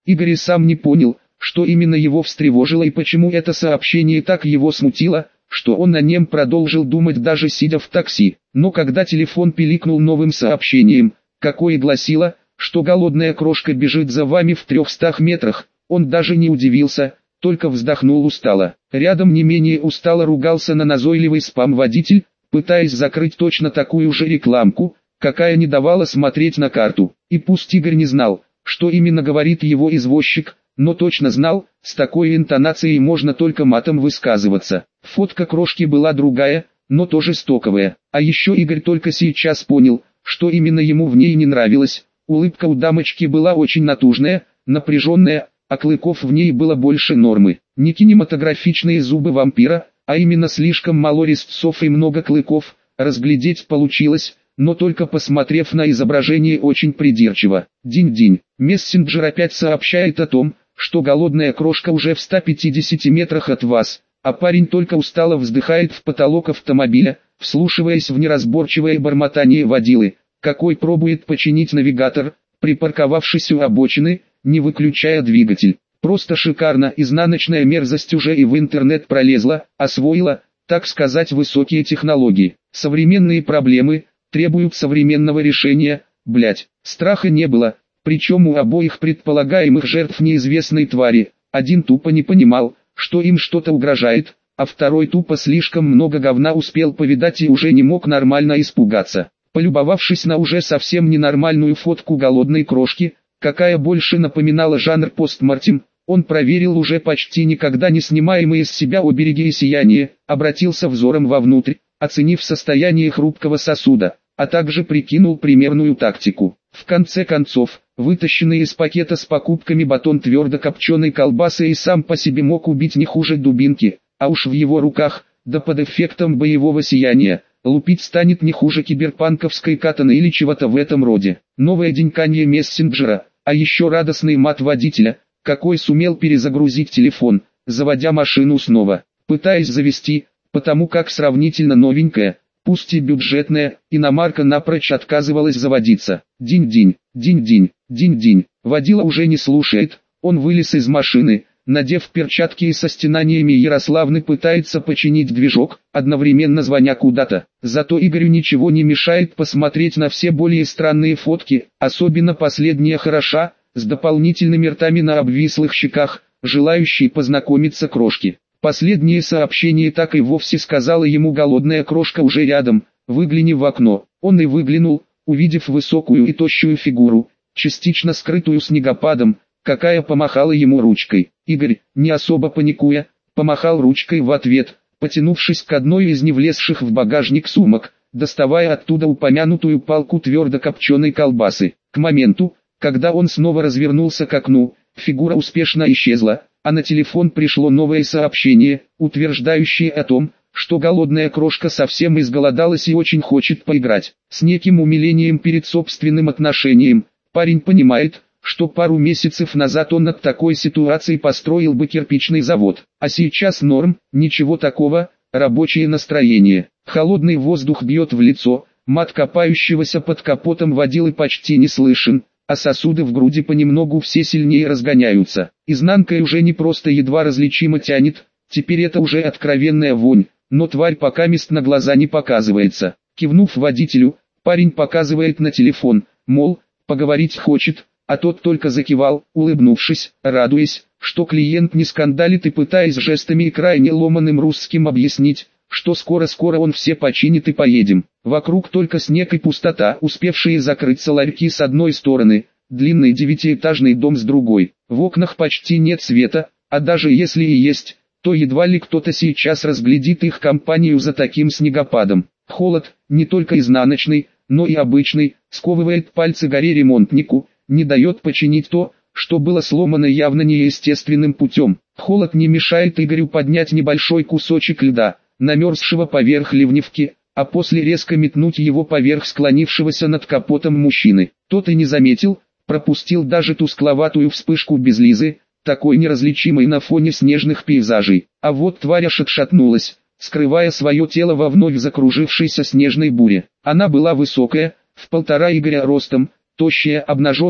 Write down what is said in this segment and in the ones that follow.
Игорь и сам не понял, что именно его встревожило и почему это сообщение так его смутило, что он о нем продолжил думать даже сидя в такси. Но когда телефон пиликнул новым сообщением, какое гласило, что голодная крошка бежит за вами в 300 метрах, он даже не удивился, только вздохнул устало. Рядом не менее устало ругался на назойливый спам-водитель, пытаясь закрыть точно такую же рекламку, какая не давала смотреть на карту. И пусть Игорь не знал, что именно говорит его извозчик, но точно знал, с такой интонацией можно только матом высказываться. Фотка крошки была другая, но тоже стоковая. А еще Игорь только сейчас понял, что именно ему в ней не нравилось. Улыбка у дамочки была очень натужная, напряженная, а клыков в ней было больше нормы. Не кинематографичные зубы вампира, а именно слишком мало резцов и много клыков, разглядеть получилось, но только посмотрев на изображение очень придирчиво. Динь-динь. Мессенджер опять сообщает о том, что голодная крошка уже в 150 метрах от вас, а парень только устало вздыхает в потолок автомобиля, вслушиваясь в неразборчивое бормотание водилы, какой пробует починить навигатор, припарковавшись у обочины, не выключая двигатель. Просто шикарно, изнаночная мерзость уже и в интернет пролезла, освоила, так сказать, высокие технологии. Современные проблемы требуют современного решения, блять. Страха не было, причем у обоих предполагаемых жертв неизвестной твари. Один тупо не понимал, что им что-то угрожает, а второй тупо слишком много говна успел повидать и уже не мог нормально испугаться. Полюбовавшись на уже совсем ненормальную фотку голодной крошки, какая больше напоминала жанр постмортем, он проверил уже почти никогда не снимаемые с себя обереги и сияние, обратился взором вовнутрь, оценив состояние хрупкого сосуда, а также прикинул примерную тактику. В конце концов, вытащенный из пакета с покупками батон твердокопченой колбасы и сам по себе мог убить не хуже дубинки, а уж в его руках, да под эффектом боевого сияния, лупить станет не хуже киберпанковской катаны или чего-то в этом роде. Новое деньканье мессенджера, а еще радостный мат водителя, какой сумел перезагрузить телефон, заводя машину снова, пытаясь завести, потому как сравнительно новенькая, пусть и бюджетная, иномарка напрочь отказывалась заводиться. Динь-динь, динь-динь, динь-динь, водила уже не слушает, он вылез из машины, надев перчатки и со стенаниями Ярославны пытается починить движок, одновременно звоня куда-то. Зато Игорю ничего не мешает посмотреть на все более странные фотки, особенно последняя хороша, с дополнительными ртами на обвислых щеках, желающей познакомиться крошки. Последнее сообщение так и вовсе сказала ему голодная крошка уже рядом, выгляни в окно. Он и выглянул, увидев высокую и тощую фигуру, частично скрытую снегопадом, какая помахала ему ручкой. Игорь, не особо паникуя, помахал ручкой в ответ, потянувшись к одной из не влезших в багажник сумок, доставая оттуда упомянутую палку твердокопченой колбасы. К моменту, когда он снова развернулся к окну, фигура успешно исчезла, а на телефон пришло новое сообщение, утверждающее о том, что голодная крошка совсем изголодалась и очень хочет поиграть. С неким умилением перед собственным отношением, парень понимает, что пару месяцев назад он от такой ситуации построил бы кирпичный завод, а сейчас норм, ничего такого, рабочее настроение. Холодный воздух бьет в лицо, мат копающегося под капотом водилы почти не слышен, а сосуды в груди понемногу все сильнее разгоняются. Изнанкой уже не просто едва различимо тянет, теперь это уже откровенная вонь, но тварь покамест на глаза не показывается. Кивнув водителю, парень показывает на телефон, мол, поговорить хочет, а тот только закивал, улыбнувшись, радуясь, что клиент не скандалит и пытаясь жестами и крайне ломаным русским объяснить, что скоро-скоро он все починит и поедем. Вокруг только снег и пустота, успевшие закрыться ларьки с одной стороны, длинный 9-этажный дом с другой. В окнах почти нет света, а даже если и есть, то едва ли кто-то сейчас разглядит их компанию за таким снегопадом. Холод, не только изнаночный, но и обычный, сковывает пальцы горе-ремонтнику, не дает починить то, что было сломано явно неестественным путем. Холод не мешает Игорю поднять небольшой кусочек льда, намерзшего поверх ливневки, а после резко метнуть его поверх склонившегося над капотом мужчины. Тот и не заметил, пропустил даже тускловатую вспышку безлизы, такой неразличимой на фоне снежных пейзажей. А вот тварь аж отшатнулась, скрывая свое тело во вновь закружившейся снежной буре. Она была высокая, в 1,5 Игоря ростом, тощая, обнаженная,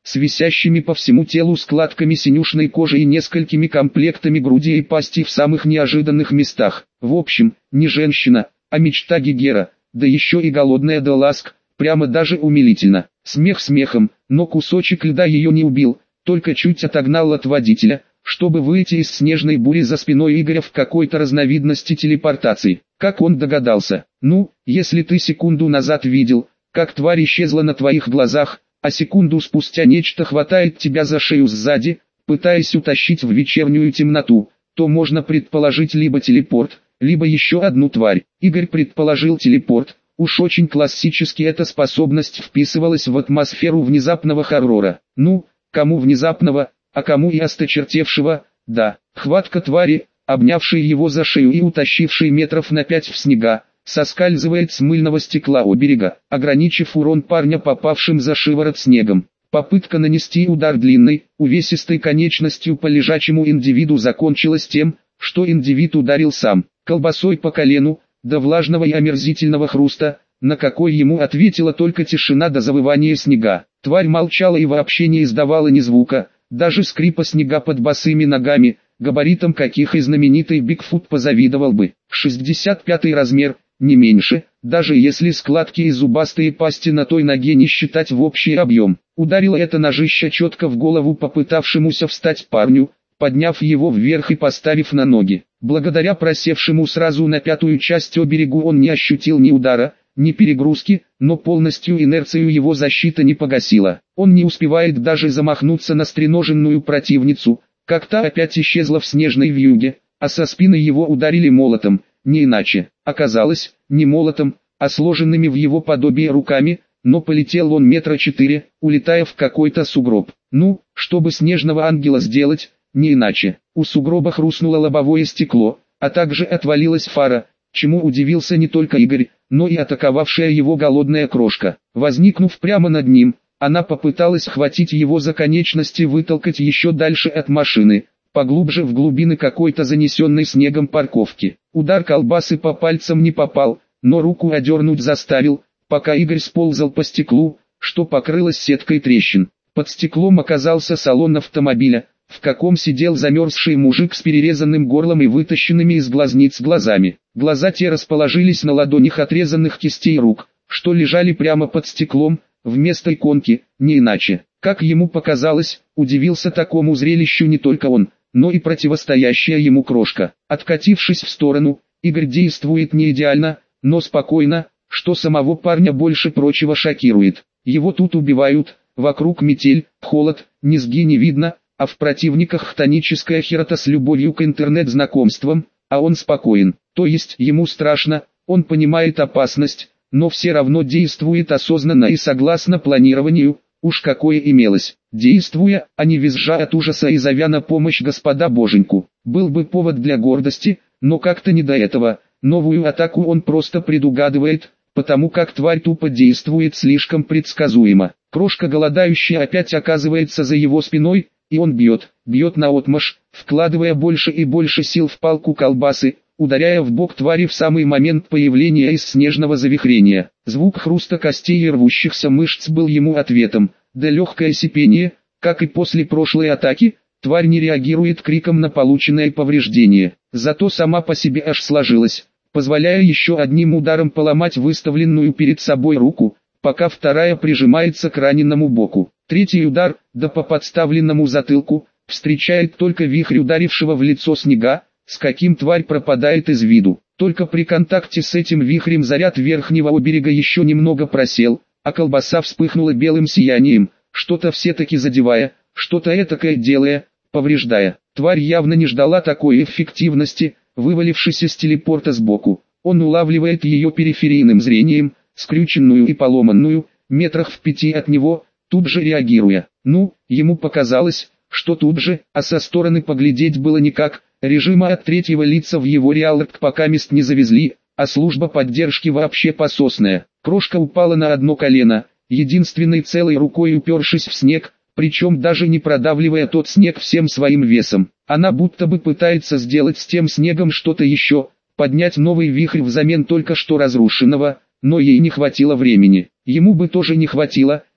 с висящими по всему телу складками синюшной кожи и несколькими комплектами груди и пасти в самых неожиданных местах. В общем, не женщина, а мечта Гегера, да еще и голодная до ласк, прямо даже умилительно. Смех смехом, но кусочек льда ее не убил, только чуть отогнал от водителя, чтобы выйти из снежной бури за спиной Игоря в какой-то разновидности телепортации. Как он догадался? Ну, если ты секунду назад видел, как тварь исчезла на твоих глазах, а секунду спустя нечто хватает тебя за шею сзади, пытаясь утащить в вечернюю темноту, то можно предположить либо телепорт, либо еще одну тварь. Игорь предположил телепорт, уж очень классически эта способность вписывалась в атмосферу внезапного хоррора. Ну, кому внезапного, а кому и осточертевшего, да. Хватка твари, обнявшей его за шею и утащившей метров на 5 в снега, соскальзывает с мыльного стекла у берега, ограничив урон парня попавшим за шиворот снегом. Попытка нанести удар длинной, увесистой конечностью по лежачему индивиду закончилась тем, что индивид ударил сам, колбасой по колену, до влажного и омерзительного хруста, на какой ему ответила только тишина до завывания снега. Тварь молчала и вообще не издавала ни звука, даже скрипа снега под босыми ногами, габаритом каких и знаменитый Бигфут позавидовал бы. 65-й размер, не меньше, даже если складки и зубастые пасти на той ноге не считать в общий объем. Ударило это ножище четко в голову попытавшемуся встать парню, подняв его вверх и поставив на ноги. Благодаря просевшему сразу на пятую часть оберегу он не ощутил ни удара, ни перегрузки, но полностью инерцию его защита не погасила. Он не успевает даже замахнуться на стреноженную противницу, как та опять исчезла в снежной вьюге, а со спины его ударили молотом, не иначе. Оказалось, не молотом, а сложенными в его подобие руками, но полетел он 4 метра, улетая в какой-то сугроб. Ну, чтобы снежного ангела сделать, не иначе. У сугроба хрустнуло лобовое стекло, а также отвалилась фара, чему удивился не только Игорь, но и атаковавшая его голодная крошка. Возникнув прямо над ним, она попыталась схватить его за конечности и вытолкать еще дальше от машины, поглубже в глубины какой-то занесенной снегом парковки. Удар колбасы по пальцам не попал, но руку одернуть заставил, пока Игорь сползал по стеклу, что покрылось сеткой трещин. Под стеклом оказался салон автомобиля, в каком сидел замерзший мужик с перерезанным горлом и вытащенными из глазниц глазами. Глаза те расположились на ладонях отрезанных кистей рук, что лежали прямо под стеклом, вместо иконки, не иначе. Как ему показалось, удивился такому зрелищу не только он, но и противостоящая ему крошка. Откатившись в сторону, Игорь действует не идеально, но спокойно, что самого парня больше прочего шокирует. Его тут убивают, вокруг метель, холод, низги не видно, а в противниках хтоническая херота с любовью к интернет-знакомствам, а он спокоен. То есть ему страшно, он понимает опасность, но все равно действует осознанно и согласно планированию, уж какое имелось. Действуя, а не визжа от ужаса и зовя на помощь Господа Боженьку. Был бы повод для гордости, но как-то не до этого. Новую атаку он просто предугадывает, потому как тварь тупо действует слишком предсказуемо. Крошка голодающая опять оказывается за его спиной, и он бьет наотмашь, вкладывая больше и больше сил в палку колбасы, ударяя в бок твари в самый момент появления из снежного завихрения. Звук хруста костей и рвущихся мышц был ему ответом, да легкое сипение, как и после прошлой атаки, тварь не реагирует криком на полученное повреждение, зато сама по себе аж сложилась, позволяя еще одним ударом поломать выставленную перед собой руку, пока вторая прижимается к раненому боку. Третий удар, да по подставленному затылку, встречает только вихрь ударившего в лицо снега, с каким тварь пропадает из виду. Только при контакте с этим вихрем заряд верхнего берега еще немного просел, а колбаса вспыхнула белым сиянием, что-то все-таки задевая, что-то этакое делая, повреждая. Тварь явно не ждала такой эффективности, вывалившись из телепорта сбоку. Он улавливает ее периферийным зрением, скрюченную и поломанную, метрах в 5 от него, тут же реагируя. Ну, ему показалось, что тут же, а со стороны поглядеть было никак, режима от третьего лица в его реалорд пока мест не завезли, а служба поддержки вообще пососная. Крошка упала на одно колено, единственной целой рукой упершись в снег, причем даже не продавливая тот снег всем своим весом. Она будто бы пытается сделать с тем снегом что-то еще, поднять новый вихрь взамен только что разрушенного, но ей не хватило времени. Ему бы тоже не хватило,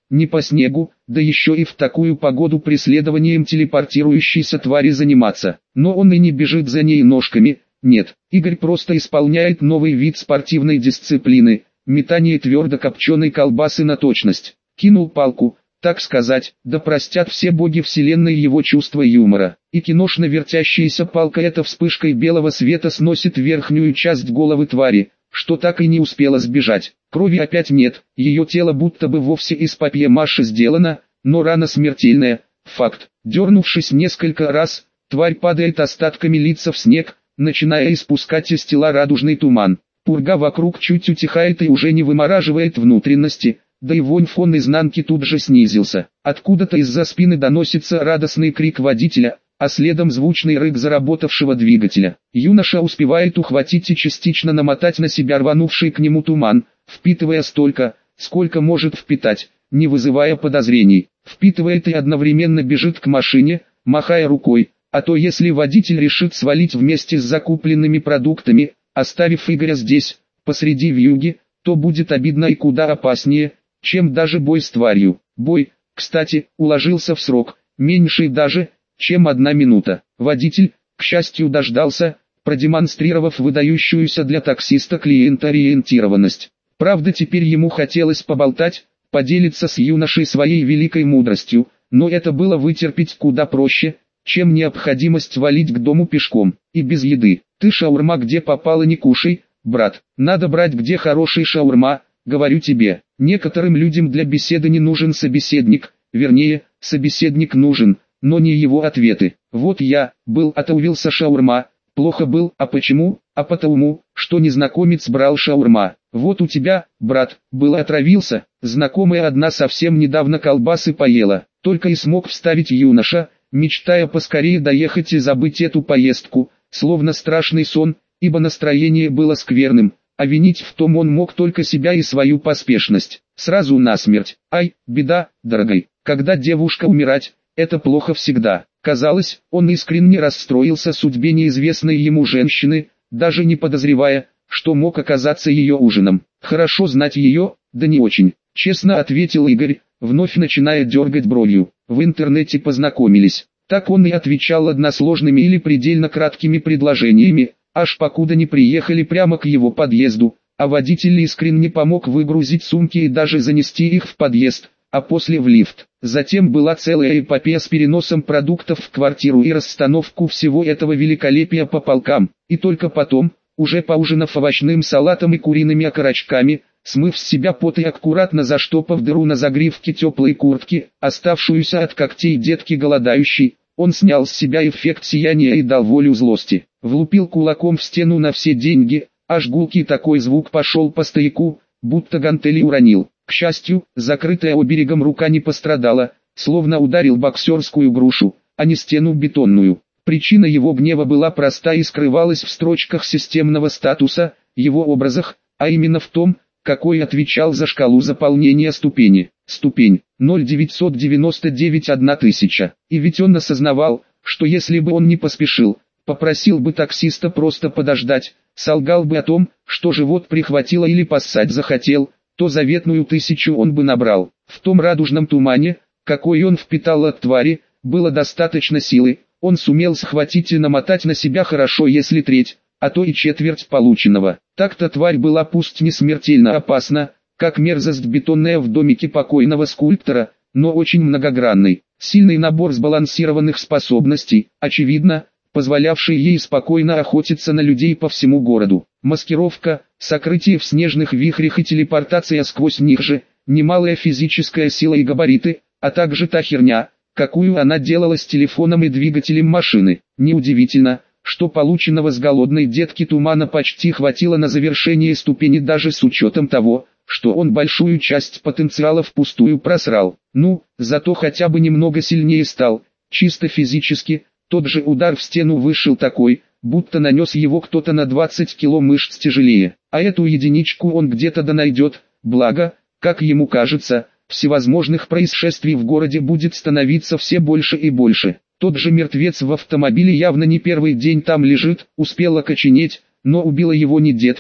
не по снегу, да еще и в такую погоду преследованием телепортирующейся твари заниматься. Но он и не бежит за ней ножками, нет. Игорь просто исполняет новый вид спортивной дисциплины – метание твердо-копченой колбасы на точность. Кинул палку, так сказать, да простят все боги вселенной его чувство юмора. И киношно вертящаяся палка эта вспышкой белого света сносит верхнюю часть головы твари, что так и не успела сбежать. Крови опять нет, ее тело будто бы вовсе из папье-маше сделано, но рана смертельная, факт. Дернувшись несколько раз, тварь падает остатками лица в снег, начиная испускать из тела радужный туман. Пурга вокруг чуть утихает и уже не вымораживает внутренности, да и вонь фон изнанки тут же снизился. Откуда-то из-за спины доносится радостный крик водителя, а следом звучный рык заработавшего двигателя. Юноша успевает ухватить и частично намотать на себя рванувший к нему туман, впитывая столько, сколько может впитать, не вызывая подозрений. Впитывает и одновременно бежит к машине, махая рукой, а то если водитель решит свалить вместе с закупленными продуктами, оставив Игоря здесь, посреди вьюги, то будет обидно и куда опаснее, чем даже бой с тварью. Бой, кстати, уложился в срок, меньший даже, чем 1 минута. Водитель, к счастью, дождался, продемонстрировав выдающуюся для таксиста клиентоориентированность. Правда, теперь ему хотелось поболтать, поделиться с юношей своей великой мудростью, но это было вытерпеть куда проще, чем необходимость валить к дому пешком, и без еды. Ты шаурма где попало не кушай, брат, надо брать где хороший шаурма, говорю тебе. Некоторым людям для беседы не нужен собеседник, вернее, собеседник нужен, но не его ответы. Вот я, отравился шаурма, плохо был, а почему? А потому, что незнакомец брал шаурма. Вот у тебя, брат, отравился, знакомая одна совсем недавно колбасы поела, только и смог вставить юноша, мечтая поскорее доехать и забыть эту поездку, словно страшный сон, ибо настроение было скверным, а винить в том он мог только себя и свою поспешность. Сразу насмерть. Ай, беда, дорогой, когда девушка умирать, это плохо всегда. Казалось, он искренне расстроился судьбе неизвестной ему женщины, даже не подозревая, что мог оказаться ее ужином. Хорошо знать ее, да не очень, честно ответил Игорь, вновь начиная дергать бровью. В интернете познакомились. Так он и отвечал односложными или предельно краткими предложениями, аж покуда не приехали прямо к его подъезду, а водитель искренне помог выгрузить сумки и даже занести их в подъезд, а после в лифт. Затем была целая эпопея с переносом продуктов в квартиру и расстановку всего этого великолепия по полкам, и только потом, уже поужинав овощным салатом и куриными окорочками, смыв с себя пот и аккуратно заштопав дыру на загривке теплой куртки, оставшуюся от когтей детки голодающей, он снял с себя эффект сияния и дал волю злости. Влупил кулаком в стену на все деньги, аж гулкий такой звук пошел по стояку, будто гантели уронил. К счастью, закрытая оберегом рука не пострадала, словно ударил боксерскую грушу, а не стену бетонную. Причина его гнева была проста и скрывалась в строчках системного статуса, его образах, а именно в том, какой отвечал за шкалу заполнения ступени. Ступень 0,999 1000. И ведь он осознавал, что если бы он не поспешил, попросил бы таксиста просто подождать, солгал бы о том, что живот прихватило или поссать захотел, то заветную 1000 он бы набрал. В том радужном тумане, какой он впитал от твари, было достаточно силы, он сумел схватить и намотать на себя хорошо если треть, а то и четверть полученного. Так-то тварь была пусть не смертельно опасна, как мерзость бетонная в домике покойного скульптора, но очень многогранный. Сильный набор сбалансированных способностей, очевидно, позволявший ей спокойно охотиться на людей по всему городу. Маскировка, сокрытие в снежных вихрях и телепортация сквозь них же, немалая физическая сила и габариты, а также та херня, какую она делала с телефоном и двигателем машины. Неудивительно, что полученного с голодной детки тумана почти хватило на завершение ступени даже с учетом того, что он большую часть потенциала впустую просрал. Ну, зато хотя бы немного сильнее стал, чисто физически. Тот же удар в стену вышел такой, будто нанес его кто-то на 20 кило мышц тяжелее. А эту единичку он где-то донайдет, благо, как ему кажется, всевозможных происшествий в городе будет становиться все больше и больше. Тот же мертвец в автомобиле явно не первый день там лежит, успел окоченеть, но убила его не детка,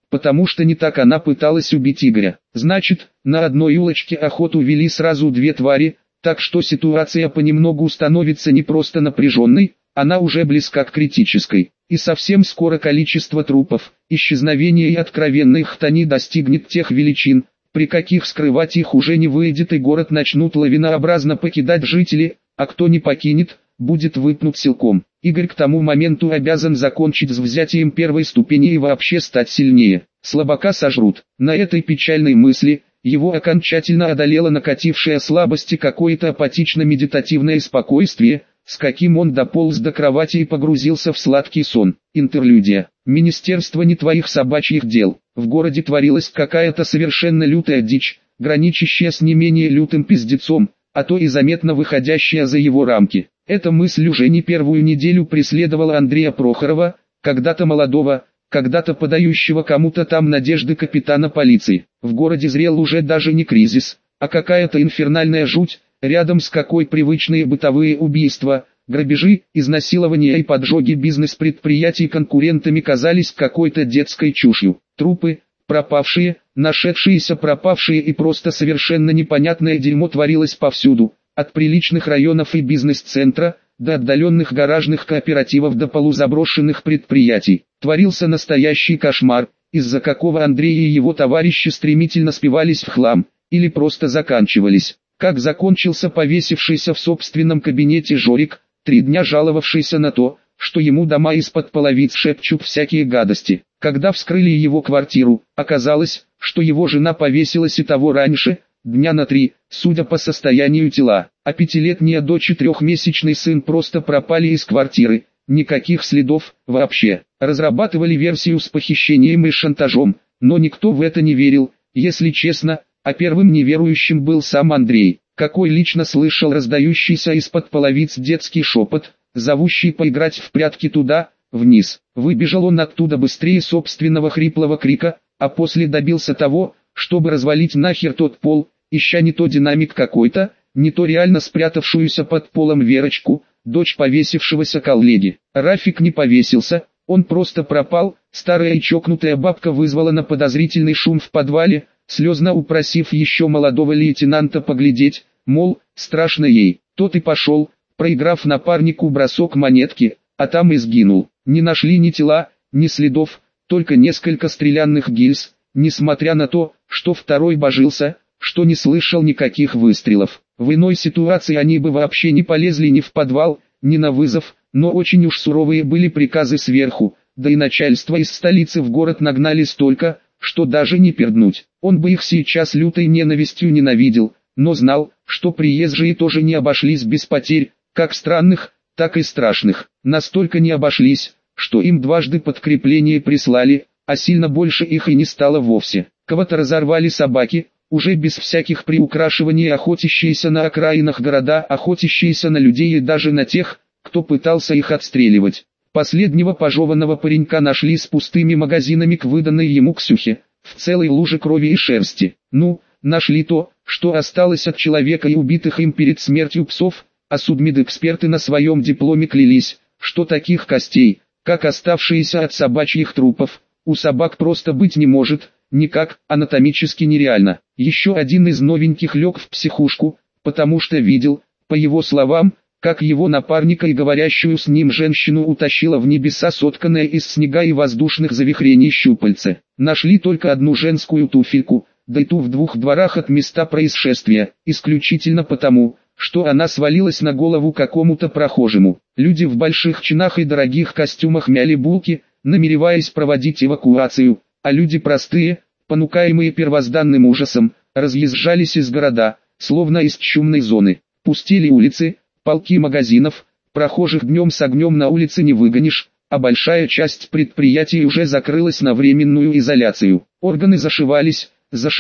потому что не так она пыталась убить Игоря. Значит, на одной улочке охоту вели сразу две твари, так что ситуация понемногу становится не просто напряженной, она уже близка к критической. И совсем скоро количество трупов, исчезновения и откровенной хтони достигнет тех величин, при каких скрывать их уже не выйдет, и город начнут лавинообразно покидать жители, а кто не покинет, будет выпнут силком. Игорь к тому моменту обязан закончить с взятием первой ступени и вообще стать сильнее. Слабака сожрут. На этой печальной мысли его окончательно одолела накатившая слабость и какое-то апатично-медитативное спокойствие, с каким он дополз до кровати и погрузился в сладкий сон. Интерлюдия. Министерство не твоих собачьих дел. В городе творилась какая-то совершенно лютая дичь, граничащая с не менее лютым пиздецом, а то и заметно выходящая за его рамки. Эта мысль уже не первую неделю преследовала Андрея Прохорова, когда-то молодого, когда-то подающего кому-то там надежды капитана полиции. В городе зрел уже даже не кризис, а какая-то инфернальная жуть, рядом с какой привычные бытовые убийства, грабежи, изнасилования и поджоги бизнес-предприятий конкурентами казались какой-то детской чушью. Трупы, пропавшие, нашедшиеся пропавшие и просто совершенно непонятное дерьмо творилось повсюду, от приличных районов и бизнес-центра, до отдаленных гаражных кооперативов до полузаброшенных предприятий. Творился настоящий кошмар, из-за какого Андрей и его товарищи стремительно спивались в хлам, или просто заканчивались. Как закончился повесившийся в собственном кабинете Жорик, 3 дня жаловавшийся на то, что ему дома из-под половиц шепчут всякие гадости. Когда вскрыли его квартиру, оказалось, что его жена повесилась и того раньше, дня на 3, судя по состоянию тела, а 5-летний до 4-месячный сын просто пропали из квартиры, никаких следов, вообще. Разрабатывали версию с похищением и шантажом, но никто в это не верил, если честно, а первым неверующим был сам Андрей, какой лично слышал раздающийся из-под половиц детский шепот, зовущий поиграть в прятки туда, вниз. Выбежал он оттуда быстрее собственного хриплого крика, а после добился того, чтобы развалить нахер тот пол, ища не то динамик какой-то, не то реально спрятавшуюся под полом Верочку, дочь повесившегося коллеги. Рафик не повесился, он просто пропал. Старая и чокнутая бабка вызвала на подозрительный шум в подвале, слезно упросив еще молодого лейтенанта поглядеть, мол, страшно ей. Тот и пошел, проиграв напарнику бросок монетки, а там и сгинул. Не нашли ни тела, ни следов, только несколько стрелянных гильз, несмотря на то, что второй божился, что не слышал никаких выстрелов. В иной ситуации они бы вообще не полезли ни в подвал, ни на вызов, но очень уж суровые были приказы сверху, да и начальство из столицы в город нагнали столько, что даже не перднуть. Он бы их сейчас лютой ненавистью ненавидел, но знал, что приезжие тоже не обошлись без потерь, как странных, так и страшных. Настолько не обошлись, что им дважды подкрепление прислали, а сильно больше их и не стало вовсе. Кого-то разорвали собаки, уже без всяких приукрашиваний охотящиеся на окраинах города, охотящиеся на людей и даже на тех, кто пытался их отстреливать. Последнего пожеванного паренька нашли с пустыми магазинами к выданной ему Ксюхе, в целой луже крови и шерсти. Ну, нашли то, что осталось от человека и убитых им перед смертью псов, а судмедэксперты на своем дипломе клялись, что таких костей, как оставшиеся от собачьих трупов, у собак просто быть не может, никак, анатомически нереально. Еще один из новеньких лег в психушку, потому что видел, по его словам, как его напарника и говорящую с ним женщину утащила в небеса сотканное из снега и воздушных завихрений щупальце. Нашли только одну женскую туфельку, да и ту в 2 дворах от места происшествия, исключительно потому, что она свалилась на голову какому-то прохожему. Люди в больших чинах и дорогих костюмах мяли булки, намереваясь проводить эвакуацию, а люди простые, понукаемые первозданным ужасом, разъезжались из города, словно из чумной зоны. Пустили улицы, полки магазинов, прохожих днем с огнем на улице не выгонишь, а большая часть предприятий уже закрылась на временную изоляцию. Органы зашивались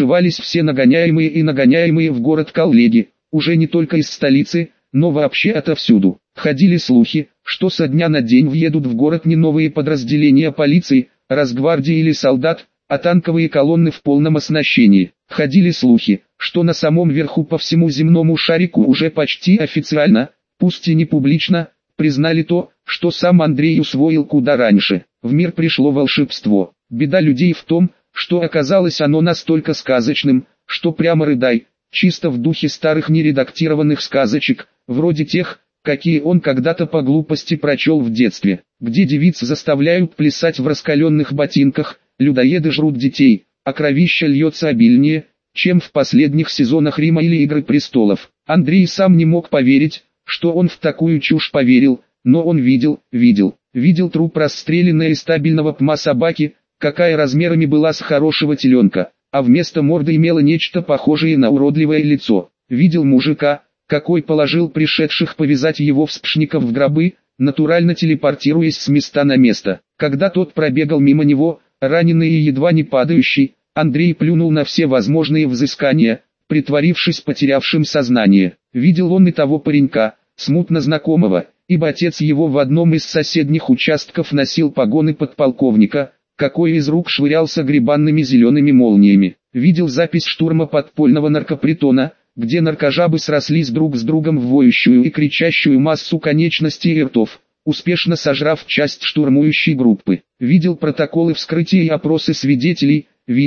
все нагоняемые и нагоняемые в город коллеги, уже не только из столицы, но вообще отовсюду. Ходили слухи, что со дня на день въедут в город не новые подразделения полиции, Росгвардии или солдат, а танковые колонны в полном оснащении. Ходили слухи, что на самом верху по всему земному шарику уже почти официально, пусть и не публично, признали то, что сам Андрей усвоил куда раньше. В мир пришло волшебство. Беда людей в том, что оказалось оно настолько сказочным, что прямо рыдай, чисто в духе старых нередактированных сказочек, вроде тех, какие он когда-то по глупости прочел в детстве, где девиц заставляют плясать в раскаленных ботинках, людоеды жрут детей, а кровища льется обильнее, чем в последних сезонах Рима или Игры престолов. Андрей сам не мог поверить, что он в такую чушь поверил, но он видел труп расстрелянной из стабильного ПМА собаки, какая размерами была с хорошего теленка, а вместо морды имела нечто похожее на уродливое лицо. Видел мужика, какой положил пришедших повязать его вспшников в гробы, натурально телепортируясь с места на место. Когда тот пробегал мимо него, раненый и едва не падающий, Андрей плюнул на все возможные взыскания, притворившись потерявшим сознание. Видел он и того паренька, смутно знакомого, ибо отец его в одном из соседних участков носил погоны подполковника, какой из рук швырялся грибанными зелеными молниями. Видел запись штурма подпольного наркопритона, где наркожабы срослись друг с другом в воющую и кричащую массу конечностей и ртов, успешно сожрав часть штурмующей группы. Видел протоколы вскрытия и опросы свидетелей,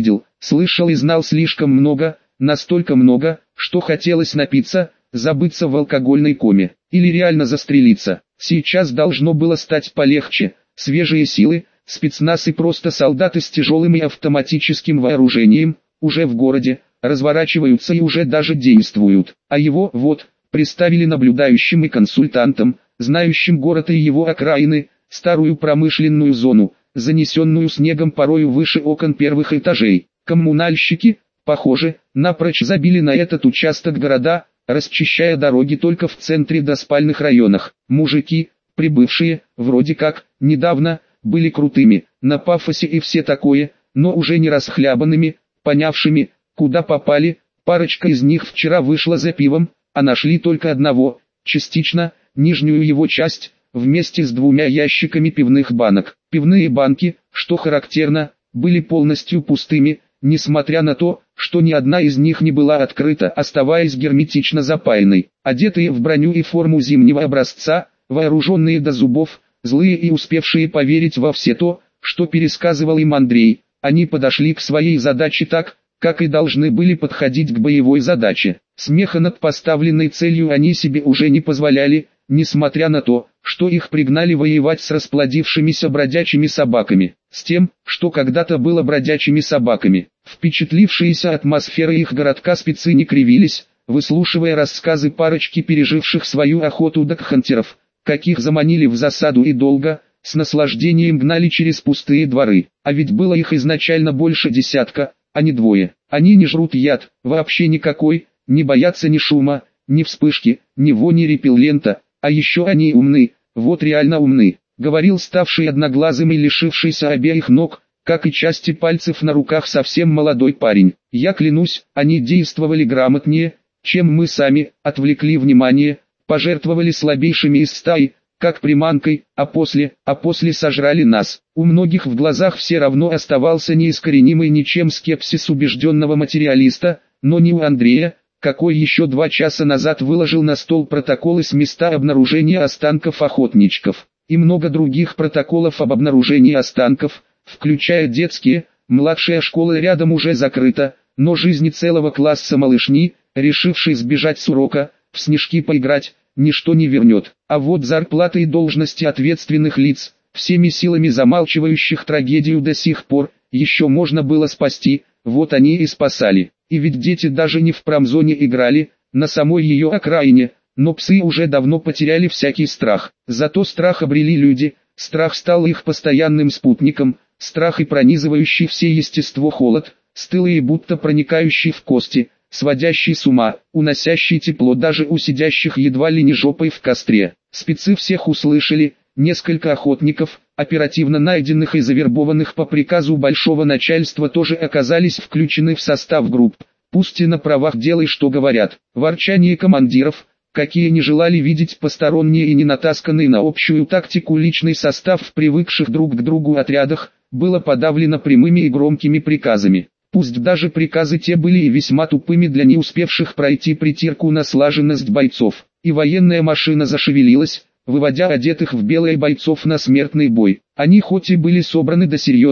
слышал и знал слишком много, настолько много, что хотелось напиться, забыться в алкогольной коме, или реально застрелиться. Сейчас должно было стать полегче, свежие силы, спецназ и просто солдаты с тяжелым и автоматическим вооружением, уже в городе, разворачиваются и уже даже действуют. А его, приставили наблюдающим и консультантом, знающим город и его окраины, старую промышленную зону, занесенную снегом порою выше окон первых этажей. Коммунальщики, похоже, напрочь забили на этот участок города, расчищая дороги только в центре до спальных районах. Мужики, прибывшие, вроде как, недавно, были крутыми, на пафосе и все такое, но уже не расхлябанными, понявшими, куда попали. Парочка из них вчера вышла за пивом, а нашли только одного, частично, нижнюю его часть, вместе с 2 ящиками пивных банок. Пивные банки, что характерно, были полностью пустыми, несмотря на то, что ни одна из них не была открыта, оставаясь герметично запаянной. Одетые в броню и форму зимнего образца, вооруженные до зубов, злые и успевшие поверить во все то, что пересказывал им Андрей, они подошли к своей задаче так, как и должны были подходить к боевой задаче. Смеха над поставленной целью они себе уже не позволяли, несмотря на то, что их пригнали воевать с расплодившимися бродячими собаками, с тем, что когда-то было бродячими собаками. Впечатлившиеся атмосферой их городка спецы не кривились, выслушивая рассказы парочки переживших свою охоту дакхантеров, каких заманили в засаду и долго, с наслаждением гнали через пустые дворы. А ведь было их изначально больше десятка, а не 2. Они не жрут яд, вообще никакой, не боятся ни шума, ни вспышки, ни вони репеллента, а еще они умны, реально умны, говорил ставший одноглазым и лишившийся обеих ног, как и части пальцев на руках совсем молодой парень. Я клянусь, они действовали грамотнее, чем мы сами, отвлекли внимание, пожертвовали слабейшими из стаи, как приманкой, а после сожрали нас. У многих в глазах все равно оставался неискоренимый ничем скепсис убежденного материалиста, но не у Андрея, какой еще 2 часа назад выложил на стол протоколы с места обнаружения останков охотничков, и много других протоколов об обнаружении останков, включая детские. Младшая школа рядом уже закрыта, но жизни целого класса малышни, решившей сбежать с урока, в снежки поиграть, ничто не вернет. А зарплаты и должности ответственных лиц, всеми силами замалчивающих трагедию до сих пор, еще можно было спасти, они и спасали. И ведь дети даже не в промзоне играли, на самой ее окраине, но псы уже давно потеряли всякий страх. Зато страх обрели люди, страх стал их постоянным спутником, страх и пронизывающий все естество холод, стылый и будто проникающий в кости, сводящий с ума, уносящий тепло даже у сидящих едва ли не жопой в костре. Спецы всех услышали, несколько охотников, оперативно найденных и завербованных по приказу большого начальства, тоже оказались включены в состав групп, пусть и на правах «делай, что говорят». Ворчание командиров, какие не желали видеть посторонние и не натасканные на общую тактику личный состав в привыкших друг к другу отрядах, было подавлено прямыми и громкими приказами. Пусть даже приказы те были и весьма тупыми для не успевших пройти притирку на слаженность бойцов, и военная машина зашевелилась, выводя одетых в белые бойцов на смертный бой. Они хоть и были собраны да серьезны,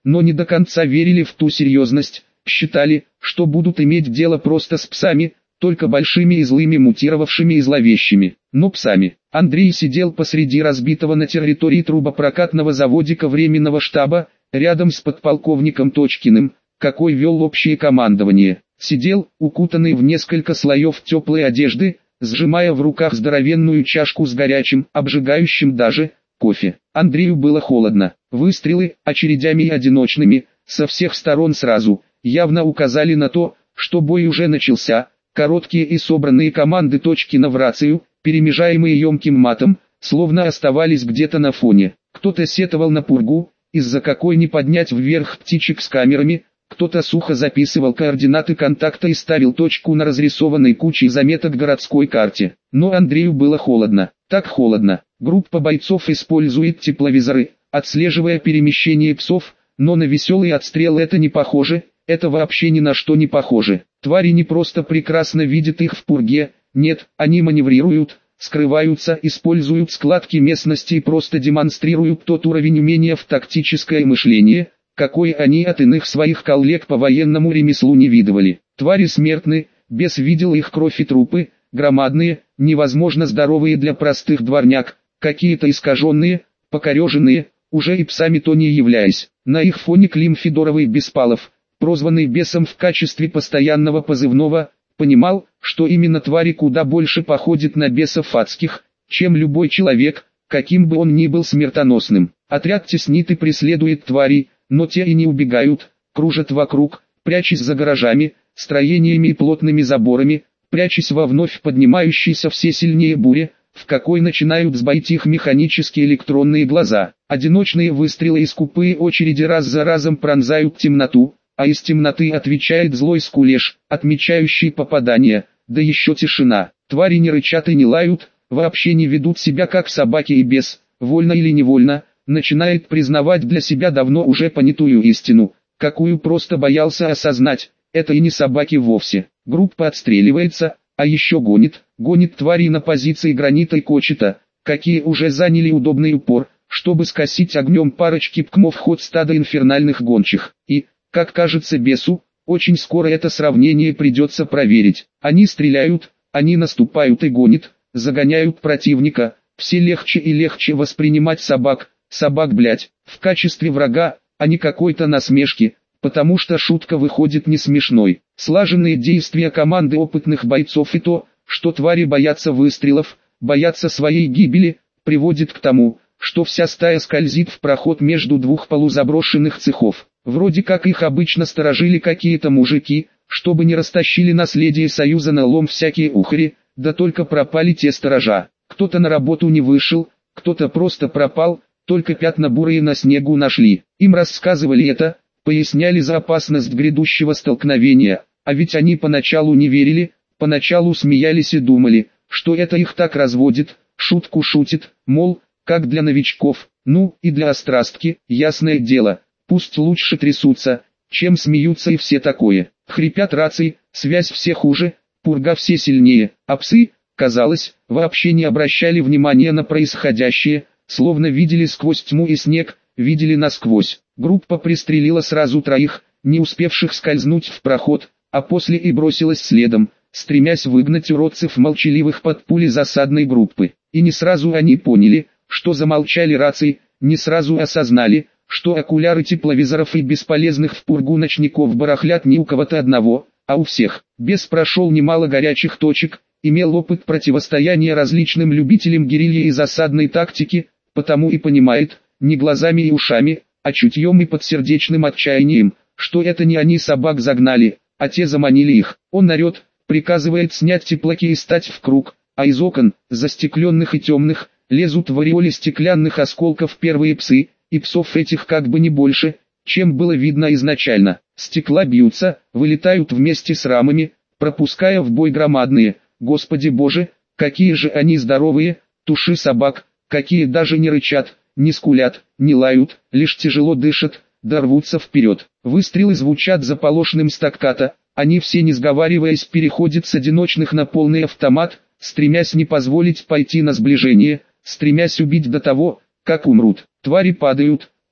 но не до конца верили в ту серьезность, считали, что будут иметь дело просто с псами, только большими и злыми, мутировавшими и зловещими. Но псами. Андрей сидел посреди разбитого на территории трубопрокатного заводика временного штаба, рядом с подполковником Точкиным, какой вел общее командование. Сидел, укутанный в несколько слоев теплой одежды, сжимая в руках здоровенную чашку с горячим, обжигающим даже, кофе. Андрею было холодно. Выстрелы, очередями и одиночными, со всех сторон сразу, явно указали на то, что бой уже начался. Короткие и собранные команды Точкина в рацию, перемежаемые емким матом, словно оставались где-то на фоне. Кто-то сетовал на пургу, из-за какой не поднять вверх птичек с камерами, кто-то сухо записывал координаты контакта и ставил точку на разрисованной кучей заметок городской карте. Но Андрею было холодно. Так холодно. Группа бойцов использует тепловизоры, отслеживая перемещение псов, но на веселый отстрел это не похоже, это вообще ни на что не похоже. Твари не просто прекрасно видят их в пурге, нет, они маневрируют, скрываются, используют складки местности и просто демонстрируют тот уровень умения в тактическое мышление, какой они от иных своих коллег по военному ремеслу не видывали. Твари смертны, бес видел их кровь и трупы, громадные, невозможно здоровые для простых дворняг, какие-то искаженные, покореженные, уже и псами то не являясь. На их фоне Клим Федоровый Беспалов, прозванный бесом в качестве постоянного позывного, понимал, что именно твари куда больше походят на бесов адских, чем любой человек, каким бы он ни был смертоносным. Отряд теснит и преследует тварей, но те и не убегают, кружат вокруг, прячась за гаражами, строениями и плотными заборами, прячась во вновь поднимающейся все сильнее буре, в какой начинают сбоить их механические электронные глаза. Одиночные выстрелы и скупые очереди раз за разом пронзают темноту, а из темноты отвечает злой скулеж, отмечающий попадание, да еще тишина. Твари не рычат и не лают, вообще не ведут себя как собаки и бес, вольно или невольно, начинает признавать для себя давно уже понятую истину, какую просто боялся осознать, это и не собаки вовсе. Группа отстреливается, а еще гонит твари на позиции гранита и кочета, какие уже заняли удобный упор, чтобы скосить огнем парочки ПКМов ход стада инфернальных гончих. И, как кажется бесу, очень скоро это сравнение придется проверить. Они стреляют, они наступают и гонят, загоняют противника, все легче и легче воспринимать собак, блять, в качестве врага, а не какой-то насмешки, потому что шутка выходит не смешной. Слаженные действия команды опытных бойцов и то, что твари боятся выстрелов, боятся своей гибели, приводит к тому, что вся стая скользит в проход между двух полузаброшенных цехов. Вроде как их обычно сторожили какие-то мужики, чтобы не растащили наследие Союза на лом всякие ухари, да только пропали те сторожа. Кто-то на работу не вышел, кто-то просто пропал, только пятна бурые на снегу нашли. Им рассказывали это, поясняли за опасность грядущего столкновения, а ведь они поначалу не верили, поначалу смеялись и думали, что это их так разводит, шутку шутит, мол, как для новичков, ну и для острастки, ясное дело, пусть лучше трясутся, чем смеются и все такое. Хрипят рации, связь все хуже, пурга все сильнее, а псы, казалось, вообще не обращали внимания на происходящее, словно видели сквозь тьму и снег, видели насквозь. Группа пристрелила сразу троих, не успевших скользнуть в проход, а после и бросилась следом, стремясь выгнать уродцев молчаливых под пули засадной группы. И не сразу они поняли, что замолчали рации, не сразу осознали, что окуляры тепловизоров и бесполезных в пургу ночников барахлят не у кого-то одного, а у всех. Бес прошел немало горячих точек, имел опыт противостояния различным любителям герильи и засадной тактики, потому и понимает, не глазами и ушами, а чутьем и подсердечным отчаянием, что это не они собак загнали, а те заманили их. Он орет, приказывает снять теплаки и стать в круг, а из окон, застекленных и темных, лезут в ореоле стеклянных осколков первые псы, и псов этих как бы не больше, чем было видно изначально. Стекла бьются, вылетают вместе с рамами, пропуская в бой громадные, Господи Боже, какие же они здоровые, туши собак, какие даже не рычат, не скулят, не лают, лишь тяжело дышат, да рвутся вперед. Выстрелы звучат заполошным стаккато, они все не сговариваясь переходят с одиночных на полный автомат, стремясь не позволить пойти на сближение, стремясь убить до того, как умрут. Твари падают,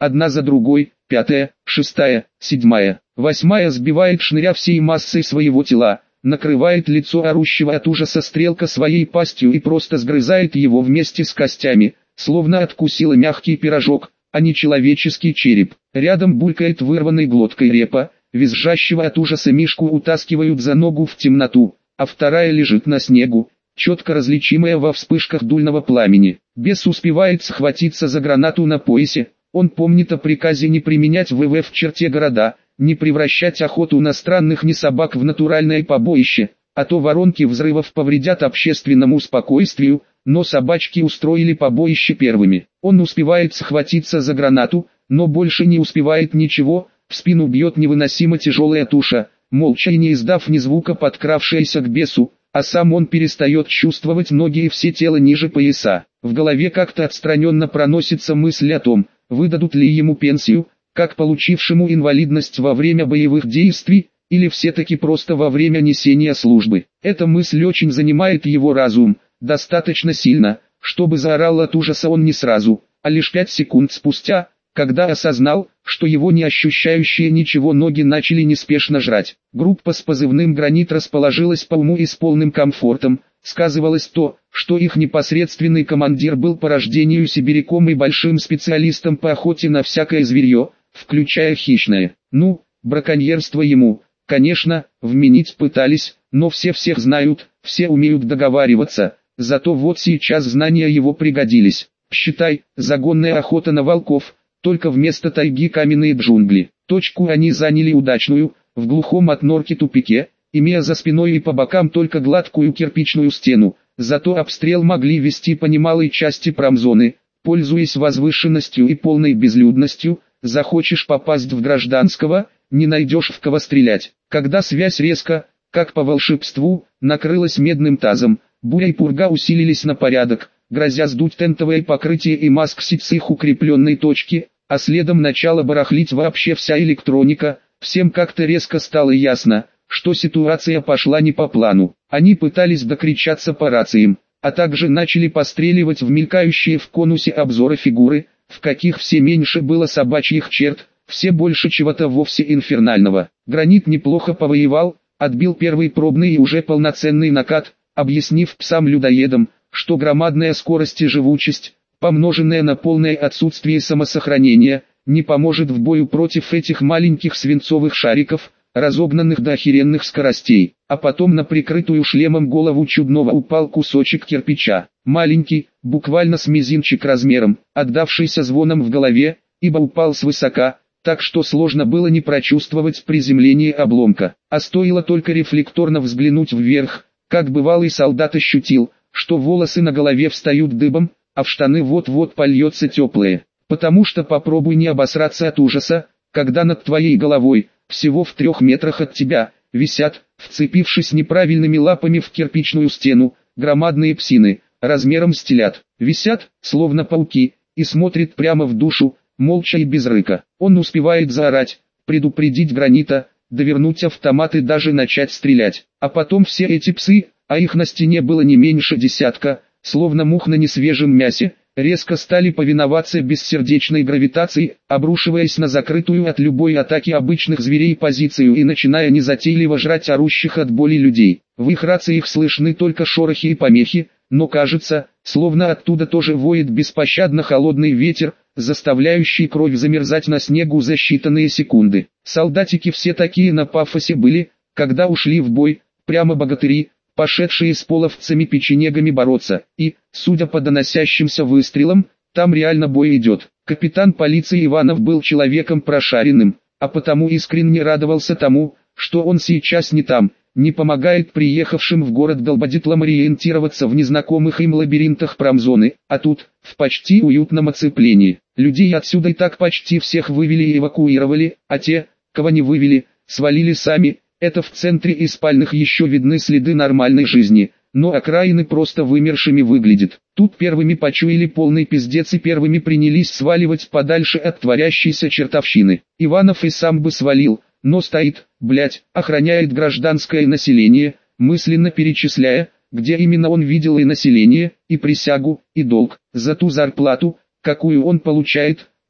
одна за другой, пятая, шестая, седьмая, восьмая сбивает шныря всей массой своего тела, накрывает лицо орущего от ужаса стрелка своей пастью и просто сгрызает его вместе с костями, словно откусила мягкий пирожок, а не человеческий череп. Рядом булькает вырванной глоткой репа, визжащего от ужаса мишку утаскивают за ногу в темноту, а вторая лежит на снегу, четко различимая во вспышках дульного пламени. Бес успевает схватиться за гранату на поясе, он помнит о приказе не применять ВВ в черте города, не превращать охоту на странных ни собак в натуральное побоище, а то воронки взрывов повредят общественному спокойствию, но собачки устроили побоище первыми. Он успевает схватиться за гранату, но больше не успевает ничего, в спину бьет невыносимо тяжелая туша, молча и не издав ни звука подкравшаяся к бесу, а сам он перестает чувствовать ноги и все тело ниже пояса. В голове как-то отстраненно проносится мысль о том, выдадут ли ему пенсию, как получившему инвалидность во время боевых действий, или все-таки просто во время несения службы. Эта мысль очень занимает его разум, достаточно сильно, чтобы заорал от ужаса он не сразу, а лишь 5 секунд спустя, когда осознал, что его не ощущающие ничего ноги начали неспешно жрать. Группа с позывным «Гранит» расположилась по уму и с полным комфортом. Сказывалось то, что их непосредственный командир был по рождению сибиряком и большим специалистом по охоте на всякое зверье, включая хищное. Ну, браконьерство ему, конечно, вменить пытались, но все всех знают, все умеют договариваться, зато вот сейчас знания его пригодились. Считай, загонная охота на волков, только вместо тайги каменные джунгли. Точку они заняли удачную, в глухом от норки тупике, имея за спиной и по бокам только гладкую кирпичную стену, зато обстрел могли вести по немалой части промзоны, пользуясь возвышенностью и полной безлюдностью. Захочешь попасть в гражданского, не найдешь в кого стрелять. Когда связь резко, как по волшебству, накрылась медным тазом, буря и пурга усилились на порядок, грозя сдуть тентовое покрытие и масксить с их укрепленной точки, а следом начала барахлить вообще вся электроника. Всем как-то резко стало ясно, что ситуация пошла не по плану. Они пытались докричаться по рациям, а также начали постреливать в мелькающие в конусе обзора фигуры, в каких все меньше было собачьих черт, все больше чего-то вовсе инфернального. Гранит неплохо повоевал, отбил первый пробный и уже полноценный накат, объяснив псам-людоедам, что громадная скорость и живучесть, помноженная на полное отсутствие самосохранения, не поможет в бою против этих маленьких свинцовых шариков, разогнанных до охеренных скоростей. А потом на прикрытую шлемом голову чудного упал кусочек кирпича, маленький, буквально с мизинчик размером, отдавшийся звоном в голове, ибо упал свысока, так что сложно было не прочувствовать приземление обломка. А стоило только рефлекторно взглянуть вверх, как бывалый солдат ощутил, что волосы на голове встают дыбом, а в штаны вот-вот польется теплое. Потому что попробуй не обосраться от ужаса, когда над твоей головой, всего в 3 метрах от тебя, висят, вцепившись неправильными лапами в кирпичную стену, громадные псины, размером с телят. Висят, словно пауки, и смотрят прямо в душу, молча и без рыка. Он успевает заорать, предупредить Гранита, довернуть автомат и даже начать стрелять. А потом все эти псы, а их на стене было не меньше десятка, словно мух на несвежем мясе, резко стали повиноваться бессердечной гравитации, обрушиваясь на закрытую от любой атаки обычных зверей позицию и начиная незатейливо жрать орущих от боли людей. В их рациях слышны только шорохи и помехи, но кажется, словно оттуда тоже воет беспощадно холодный ветер, заставляющий кровь замерзать на снегу за считанные секунды. Солдатики все такие на пафосе были, когда ушли в бой, прямо богатыри, пошедшие с половцами-печенегами бороться, и, судя по доносящимся выстрелам, там реально бой идет. Капитан полиции Иванов был человеком прошаренным, а потому искренне радовался тому, что он сейчас не там, не помогает приехавшим в город долбодятлам ориентироваться в незнакомых им лабиринтах промзоны, а тут, в почти уютном оцеплении. Людей отсюда и так почти всех вывели и эвакуировали, а те, кого не вывели, свалили сами. Это в центре и спальных еще видны следы нормальной жизни, но окраины просто вымершими выглядят. Тут первыми почуяли полный пиздец и первыми принялись сваливать подальше от творящейся чертовщины. Иванов и сам бы свалил, но стоит, блять, охраняет гражданское население, мысленно перечисляя, где именно он видел и население, и присягу, и долг, за ту зарплату, какую он получает,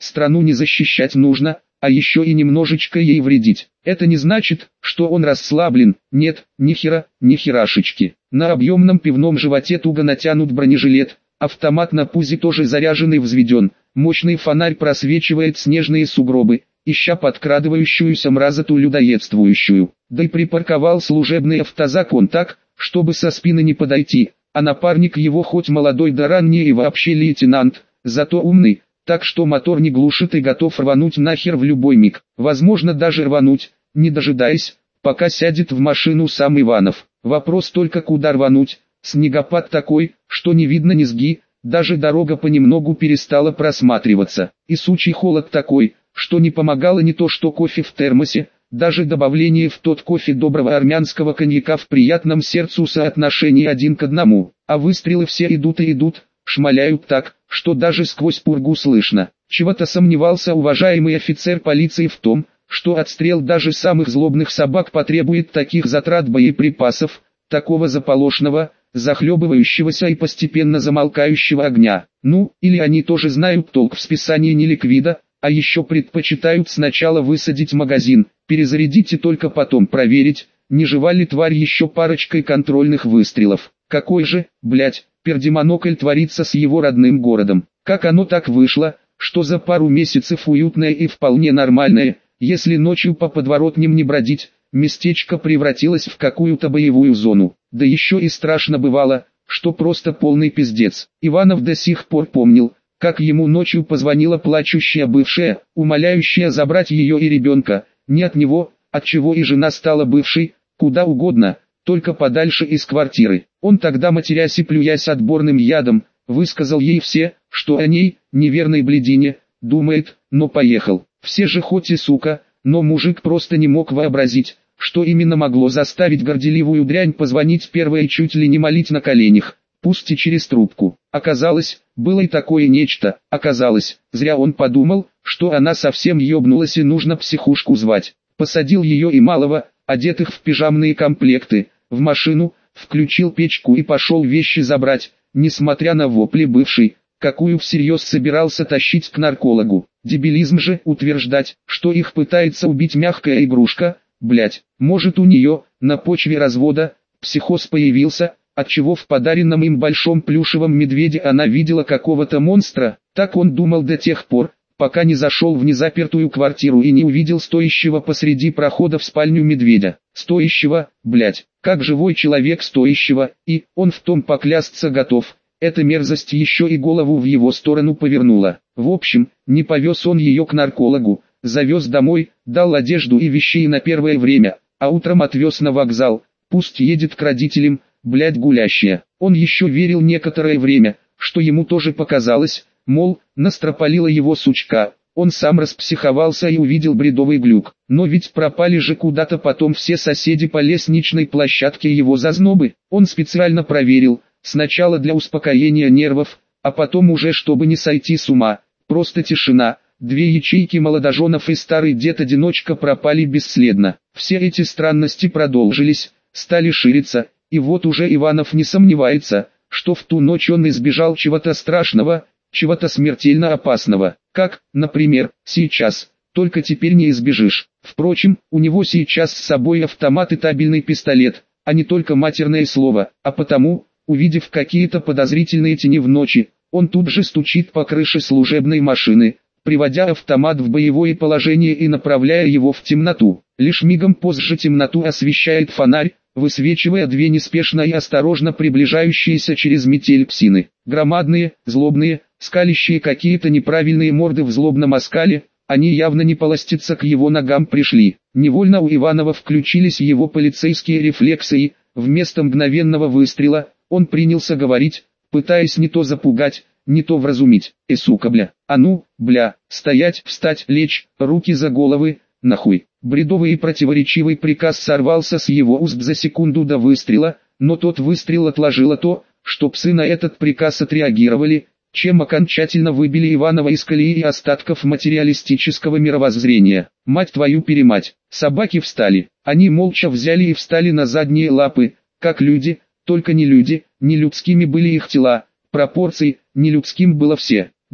страну не защищать нужно, а еще и немножечко ей вредить. Это не значит, что он расслаблен, нет, ни херашечки. На объемном пивном животе туго натянут бронежилет, автомат на пузе тоже заряженный взведен, мощный фонарь просвечивает снежные сугробы, ища подкрадывающуюся мразоту людоедствующую. Да и припарковал служебный автозак он так, чтобы со спины не подойти, а напарник его хоть молодой да ранний и вообще лейтенант, зато умный, так что мотор не глушит и готов рвануть нахер в любой миг, возможно даже рвануть, не дожидаясь, пока сядет в машину сам Иванов. Вопрос только куда рвануть, снегопад такой, что не видно низги, даже дорога понемногу перестала просматриваться, и сучий холод такой, что не помогало не то что кофе в термосе, даже добавление в тот кофе доброго армянского коньяка в приятном сердцу соотношении 1 к 1, а выстрелы все идут и идут, шмаляют так, что даже сквозь пургу слышно. Чего-то сомневался уважаемый офицер полиции в том, что отстрел даже самых злобных собак потребует таких затрат боеприпасов, такого заполошного, захлебывающегося и постепенно замолкающего огня. Ну, или они тоже знают толк в списании неликвида, а еще предпочитают сначала высадить магазин, перезарядить и только потом проверить, не жива ли тварь еще парочкой контрольных выстрелов. Какой же, блять, пердемонокль творится с его родным городом. Как оно так вышло, что за пару месяцев уютное и вполне нормальное, если ночью по подворотням не бродить, местечко превратилось в какую-то боевую зону. Да еще и страшно бывало, что просто полный пиздец. Иванов до сих пор помнил, как ему ночью позвонила плачущая бывшая, умоляющая забрать ее и ребенка, не от него, от чего и жена стала бывшей, куда угодно, только подальше из квартиры. Он тогда, матерясь и плюясь отборным ядом, высказал ей все, что о ней, неверной блядине, думает, но поехал. Все же хоть и сука, но мужик просто не мог вообразить, что именно могло заставить горделивую дрянь позвонить первой и чуть ли не молить на коленях, пусть и через трубку. Оказалось, было и такое нечто, оказалось, зря он подумал, что она совсем ёбнулась и нужно психушку звать. Посадил ее и малого, одетых в пижамные комплекты, в машину, включил печку и пошел вещи забрать, несмотря на вопли бывшей, какую всерьез собирался тащить к наркологу. Дебилизм же утверждать, что их пытается убить мягкая игрушка, блять. Может у нее, на почве развода, психоз появился, отчего в подаренном им большом плюшевом медведе она видела какого-то монстра. Так он думал до тех пор, пока не зашел в незапертую квартиру и не увидел стоящего посреди прохода в спальню медведя. Стоящего, блять, как живой человек стоящего, и он в том поклясться готов. Эта мерзость еще и голову в его сторону повернула. В общем, не повез он ее к наркологу, завез домой, дал одежду и вещей на первое время, а утром отвез на вокзал, пусть едет к родителям, блять гулящая. Он еще верил некоторое время, что ему тоже показалось, мол, настропалила его сучка. Он сам распсиховался и увидел бредовый глюк. Но ведь пропали же куда-то потом все соседи по лестничной площадке его зазнобы. Он специально проверил, сначала для успокоения нервов, а потом уже чтобы не сойти с ума. Просто тишина. 2 ячейки молодоженов и старый дед-одиночка пропали бесследно. Все эти странности продолжились, стали шириться, и вот уже Иванов не сомневается, что в ту ночь он избежал чего-то страшного, чего-то смертельно опасного, как, например, сейчас, только теперь не избежишь. Впрочем, у него сейчас с собой автомат и табельный пистолет, а не только матерное слово, а потому, увидев какие-то подозрительные тени в ночи, он тут же стучит по крыше служебной машины, приводя автомат в боевое положение и направляя его в темноту. Лишь мигом позже темноту освещает фонарь, высвечивая 2 неспешно и осторожно приближающиеся через метель псины. Громадные, злобные, скалящие какие-то неправильные морды в злобном оскале, они явно не полоститься к его ногам пришли. Невольно у Иванова включились его полицейские рефлексы и, вместо мгновенного выстрела, он принялся говорить, пытаясь не то запугать, не то вразумить. Сука бля, а ну, бля, стоять, встать, лечь, руки за головы, нахуй. Бредовый и противоречивый приказ сорвался с его уст за секунду до выстрела, но тот выстрел отложило то, что псы на этот приказ отреагировали, чем окончательно выбили Иванова из колеи и остатков материалистического мировоззрения. Мать твою перемать, собаки встали. Они молча взяли и встали на задние лапы, как люди, только не люди, не людскими были их тела, пропорции, не людским было все. Да,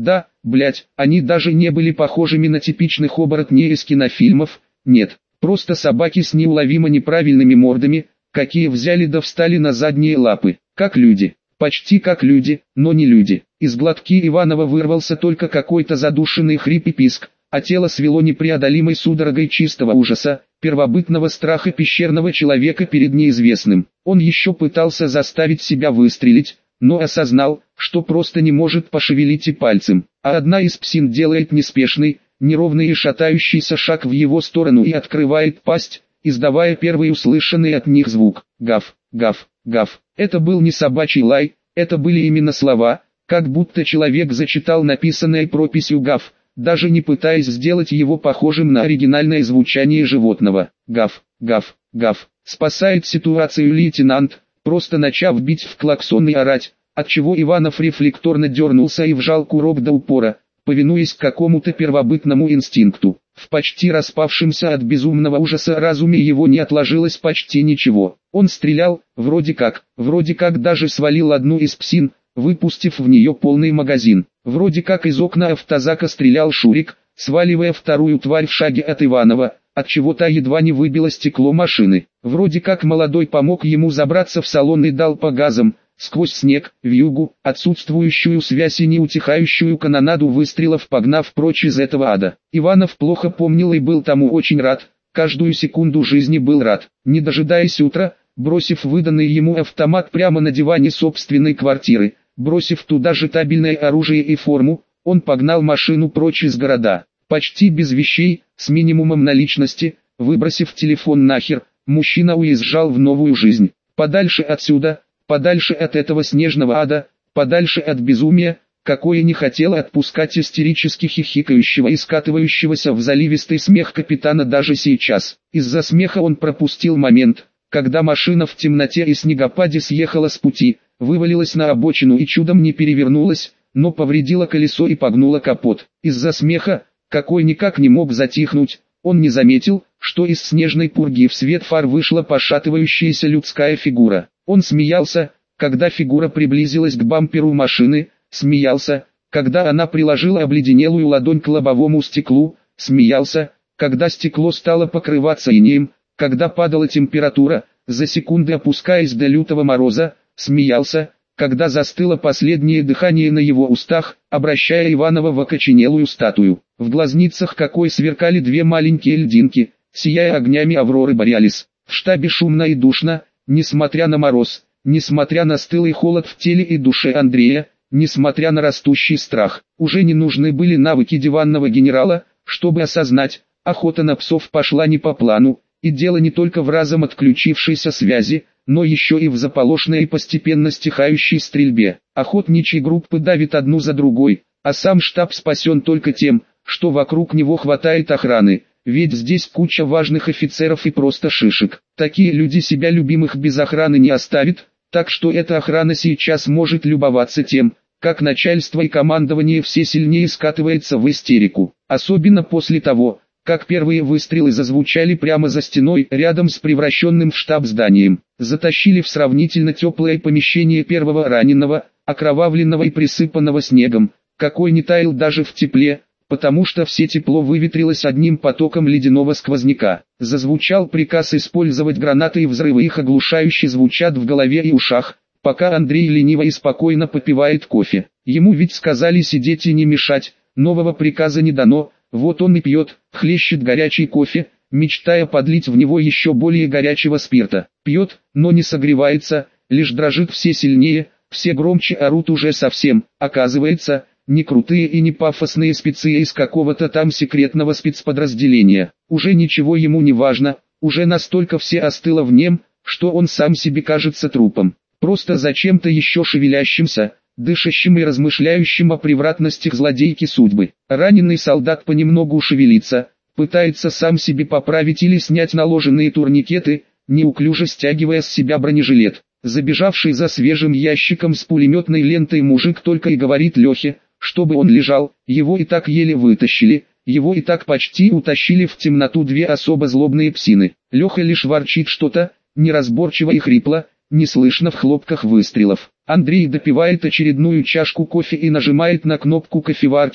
Блять, они даже не были похожими на типичных оборотней из кинофильмов, нет, просто собаки с неуловимо неправильными мордами, какие взяли да встали на задние лапы, как люди, почти как люди, но не люди. Из глотки Иванова вырвался только какой-то задушенный хрип и писк, а тело свело непреодолимой судорогой чистого ужаса, первобытного страха пещерного человека перед неизвестным. Он еще пытался заставить себя выстрелить, но осознал, что просто не может пошевелить и пальцем, а одна из псин делает неспешный, неровный и шатающийся шаг в его сторону и открывает пасть, издавая первый услышанный от них звук. Гав, гав, гав. Это был не собачий лай, это были именно слова, как будто человек зачитал написанное прописью гав, даже не пытаясь сделать его похожим на оригинальное звучание животного. Гав, гав, гав. Спасает ситуацию лейтенант, просто начав бить в клаксон и орать, отчего Иванов рефлекторно дернулся и вжал курок до упора, повинуясь какому-то первобытному инстинкту. В почти распавшемся от безумного ужаса разуме его не отложилось почти ничего. Он стрелял, вроде как даже свалил одну из псин, выпустив в нее полный магазин. Вроде как из окна автозака стрелял Шурик, сваливая вторую тварь в шаге от Иванова, отчего та едва не выбила стекло машины. Вроде как молодой помог ему забраться в салон и дал по газам, сквозь снег, вьюгу, отсутствующую связь и неутихающую канонаду выстрелов погнав прочь из этого ада. Иванов плохо помнил и был тому очень рад, каждую секунду жизни был рад. Не дожидаясь утра, бросив выданный ему автомат прямо на диване собственной квартиры, бросив туда же табельное оружие и форму, он погнал машину прочь из города. Почти без вещей, с минимумом наличности, выбросив телефон нахер, мужчина уезжал в новую жизнь. Подальше отсюда, подальше от этого снежного ада, подальше от безумия, какое не хотело отпускать истерически хихикающего и скатывающегося в заливистый смех капитана даже сейчас. Из-за смеха он пропустил момент, когда машина в темноте и снегопаде съехала с пути, вывалилась на обочину и чудом не перевернулась, но повредила колесо и погнула капот. Из-за смеха, какой никак не мог затихнуть, он не заметил, что из снежной пурги в свет фар вышла пошатывающаяся людская фигура. Он смеялся, когда фигура приблизилась к бамперу машины, смеялся, когда она приложила обледенелую ладонь к лобовому стеклу, смеялся, когда стекло стало покрываться инеем, когда падала температура, за секунды опускаясь до лютого мороза, смеялся, когда застыло последнее дыхание на его устах, обращая Иванова в окоченелую статую. В глазницах какой сверкали две маленькие льдинки, сияя огнями авроры Бореалис. В штабе шумно и душно, несмотря на мороз, несмотря на стылый холод в теле и душе Андрея, несмотря на растущий страх. Уже не нужны были навыки диванного генерала, чтобы осознать, охота на псов пошла не по плану, и дело не только в разом отключившейся связи, но еще и в заполошной и постепенно стихающей стрельбе. Охотничьи группы давят одну за другой, а сам штаб спасен только тем, что вокруг него хватает охраны, ведь здесь куча важных офицеров и просто шишек. Такие люди себя любимых без охраны не оставят, так что эта охрана сейчас может любоваться тем, как начальство и командование все сильнее скатывается в истерику. Особенно после того, как первые выстрелы зазвучали прямо за стеной, рядом с превращенным в штаб зданием. Затащили в сравнительно теплое помещение первого раненого, окровавленного и присыпанного снегом, какой не таял даже в тепле, потому что все тепло выветрилось одним потоком ледяного сквозняка. Зазвучал приказ использовать гранаты, и взрывы их оглушающе звучат в голове и ушах, пока Андрей лениво и спокойно попивает кофе. Ему ведь сказали сидеть и не мешать, нового приказа не дано. Вот он и пьет, хлещет горячий кофе, мечтая подлить в него еще более горячего спирта. Пьет, но не согревается, лишь дрожит все сильнее, все громче орут уже совсем. Оказывается, не крутые и не пафосные спецы из какого-то там секретного спецподразделения. Уже ничего ему не важно, уже настолько все остыло в нем, что он сам себе кажется трупом. Просто зачем-то еще шевелящимся, дышащим и размышляющим о превратностях злодейки судьбы. Раненый солдат понемногу шевелится, пытается сам себе поправить или снять наложенные турникеты, неуклюже стягивая с себя бронежилет. Забежавший за свежим ящиком с пулеметной лентой мужик только и говорит Лехе, чтобы он лежал, его и так еле вытащили, его и так почти утащили в темноту две особо злобные псины. Леха лишь ворчит что-то, неразборчиво и хрипло, не слышно в хлопках выстрелов. Андрей допивает очередную чашку кофе и нажимает на кнопку кофеварки,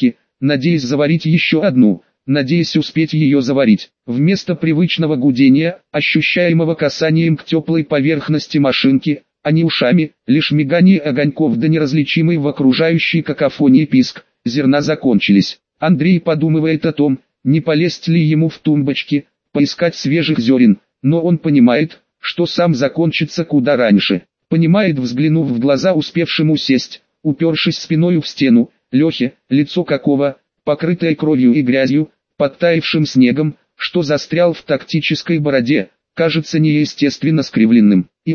надеясь заварить еще одну, надеясь успеть ее заварить. Вместо привычного гудения, ощущаемого касанием к теплой поверхности машинки, а не ушами, лишь мигание огоньков да неразличимый в окружающей какофонии писк, зерна закончились. Андрей подумывает о том, не полезть ли ему в тумбочки, поискать свежих зерен, но он понимает, что сам закончится куда раньше. Понимает, взглянув в глаза успевшему сесть, упершись спиною в стену, Лехе, лицо какого, покрытое кровью и грязью, подтаявшим снегом, что застрял в тактической бороде, кажется неестественно скривленным, и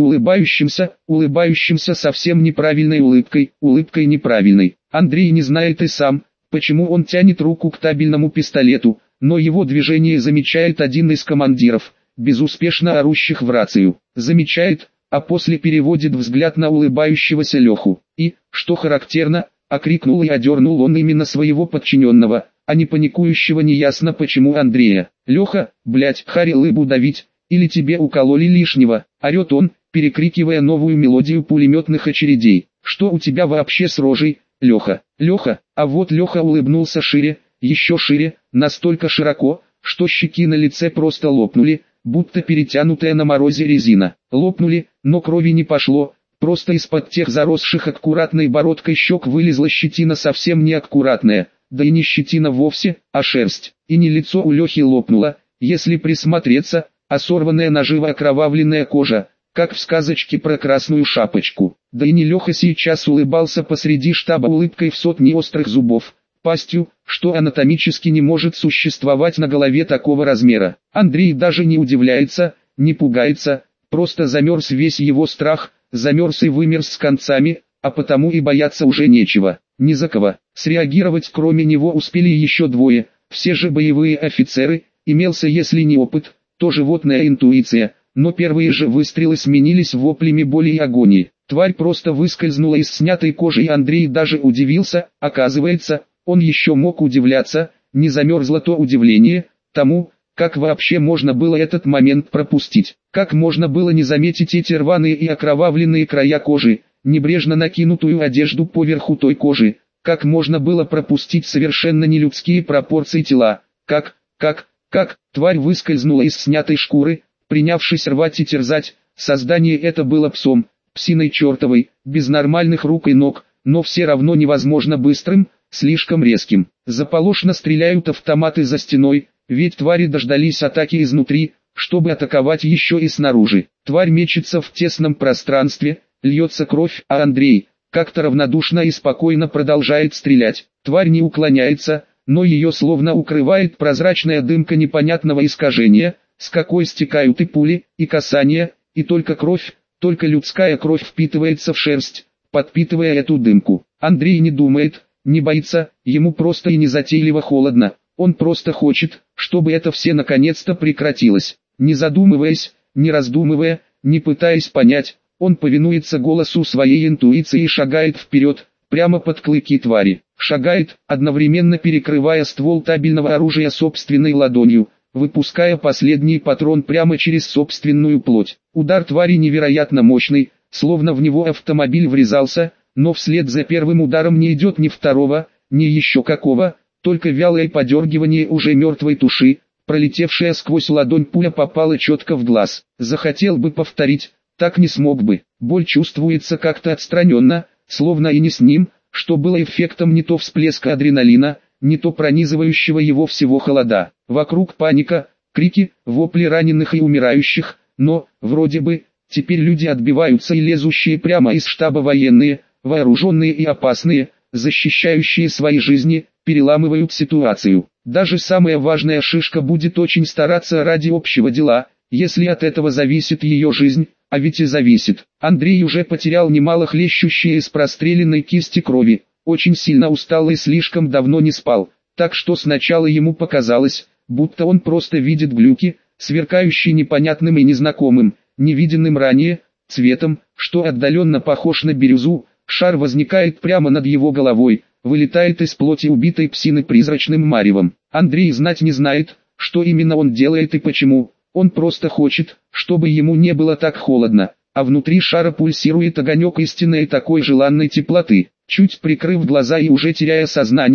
улыбающимся совсем неправильной улыбкой неправильной. Андрей не знает и сам, почему он тянет руку к табельному пистолету, но его движение замечает один из командиров, безуспешно орущих в рацию. Замечает, а после переводит взгляд на улыбающегося Леху, и, что характерно, окрикнул и одернул он именно своего подчиненного, а не паникующего неясно почему Андрея. «Леха, блять, хари лыбу давить, или тебе укололи лишнего?» — орет он, перекрикивая новую мелодию пулеметных очередей. «Что у тебя вообще с рожей, Леха?» «Леха», а вот Леха улыбнулся шире, еще шире, настолько широко, что щеки на лице просто лопнули, будто перетянутая на морозе резина. Лопнули, но крови не пошло, просто из-под тех заросших аккуратной бородкой щек вылезла щетина совсем неаккуратная, да и не щетина вовсе, а шерсть. И не лицо у Лехи лопнуло, если присмотреться, а сорванная наживо окровавленная кожа, как в сказочке про Красную Шапочку. Да и не Леха сейчас улыбался посреди штаба улыбкой в сотни острых зубов, пастью, что анатомически не может существовать на голове такого размера. Андрей даже не удивляется, не пугается, просто замерз весь его страх, замерз и вымерз с концами, а потому и бояться уже нечего, ни за кого. Среагировать кроме него успели еще двое, все же боевые офицеры, имелся если не опыт, то животная интуиция, но первые же выстрелы сменились воплями боли и агонии. Тварь просто выскользнула из снятой кожи, и Андрей даже удивился, оказывается, он еще мог удивляться, не замерзло то удивление, тому, как вообще можно было этот момент пропустить. Как можно было не заметить эти рваные и окровавленные края кожи, небрежно накинутую одежду поверху той кожи, как можно было пропустить совершенно нелюдские пропорции тела, как, тварь выскользнула из снятой шкуры, принявшись рвать и терзать, создание это было псом, псиной чертовой, без нормальных рук и ног, но все равно невозможно быстрым, слишком резким. Заполошно стреляют автоматы за стеной, ведь твари дождались атаки изнутри, чтобы атаковать еще и снаружи. Тварь мечется в тесном пространстве, льется кровь, а Андрей, как-то равнодушно и спокойно продолжает стрелять. Тварь не уклоняется, но ее словно укрывает прозрачная дымка непонятного искажения, с какой стекают и пули, и касания, и только кровь, только людская кровь впитывается в шерсть, подпитывая эту дымку. Андрей не думает, не боится, ему просто и незатейливо холодно, он просто хочет, чтобы это все наконец-то прекратилось. Не задумываясь, не раздумывая, не пытаясь понять, он повинуется голосу своей интуиции и шагает вперед, прямо под клыки твари. Шагает, одновременно перекрывая ствол табельного оружия собственной ладонью, выпуская последний патрон прямо через собственную плоть. Удар твари невероятно мощный, словно в него автомобиль врезался, но вслед за первым ударом не идет ни второго, ни еще какого, только вялое подергивание уже мертвой туши, пролетевшая сквозь ладонь пуля попала четко в глаз. Захотел бы повторить, так не смог бы. Боль чувствуется как-то отстраненно, словно и не с ним, что было эффектом не то всплеска адреналина, не то пронизывающего его всего холода. Вокруг паника, крики, вопли раненых и умирающих, но, вроде бы, теперь люди отбиваются и лезущие прямо из штаба военные, вооруженные и опасные, защищающие свои жизни, переламывают ситуацию. Даже самая важная шишка будет очень стараться ради общего дела, если от этого зависит ее жизнь, а ведь и зависит. Андрей уже потерял немало хлещущей из простреленной кисти крови, очень сильно устал и слишком давно не спал, так что сначала ему показалось, будто он просто видит глюки, сверкающие непонятным и незнакомым, невиденным ранее, цветом, что отдаленно похож на бирюзу. Шар возникает прямо над его головой, вылетает из плоти убитой псины призрачным маревом. Андрей знать не знает, что именно он делает и почему, он просто хочет, чтобы ему не было так холодно, а внутри шара пульсирует огонек истинной такой желанной теплоты. Чуть прикрыв глаза и уже теряя сознание,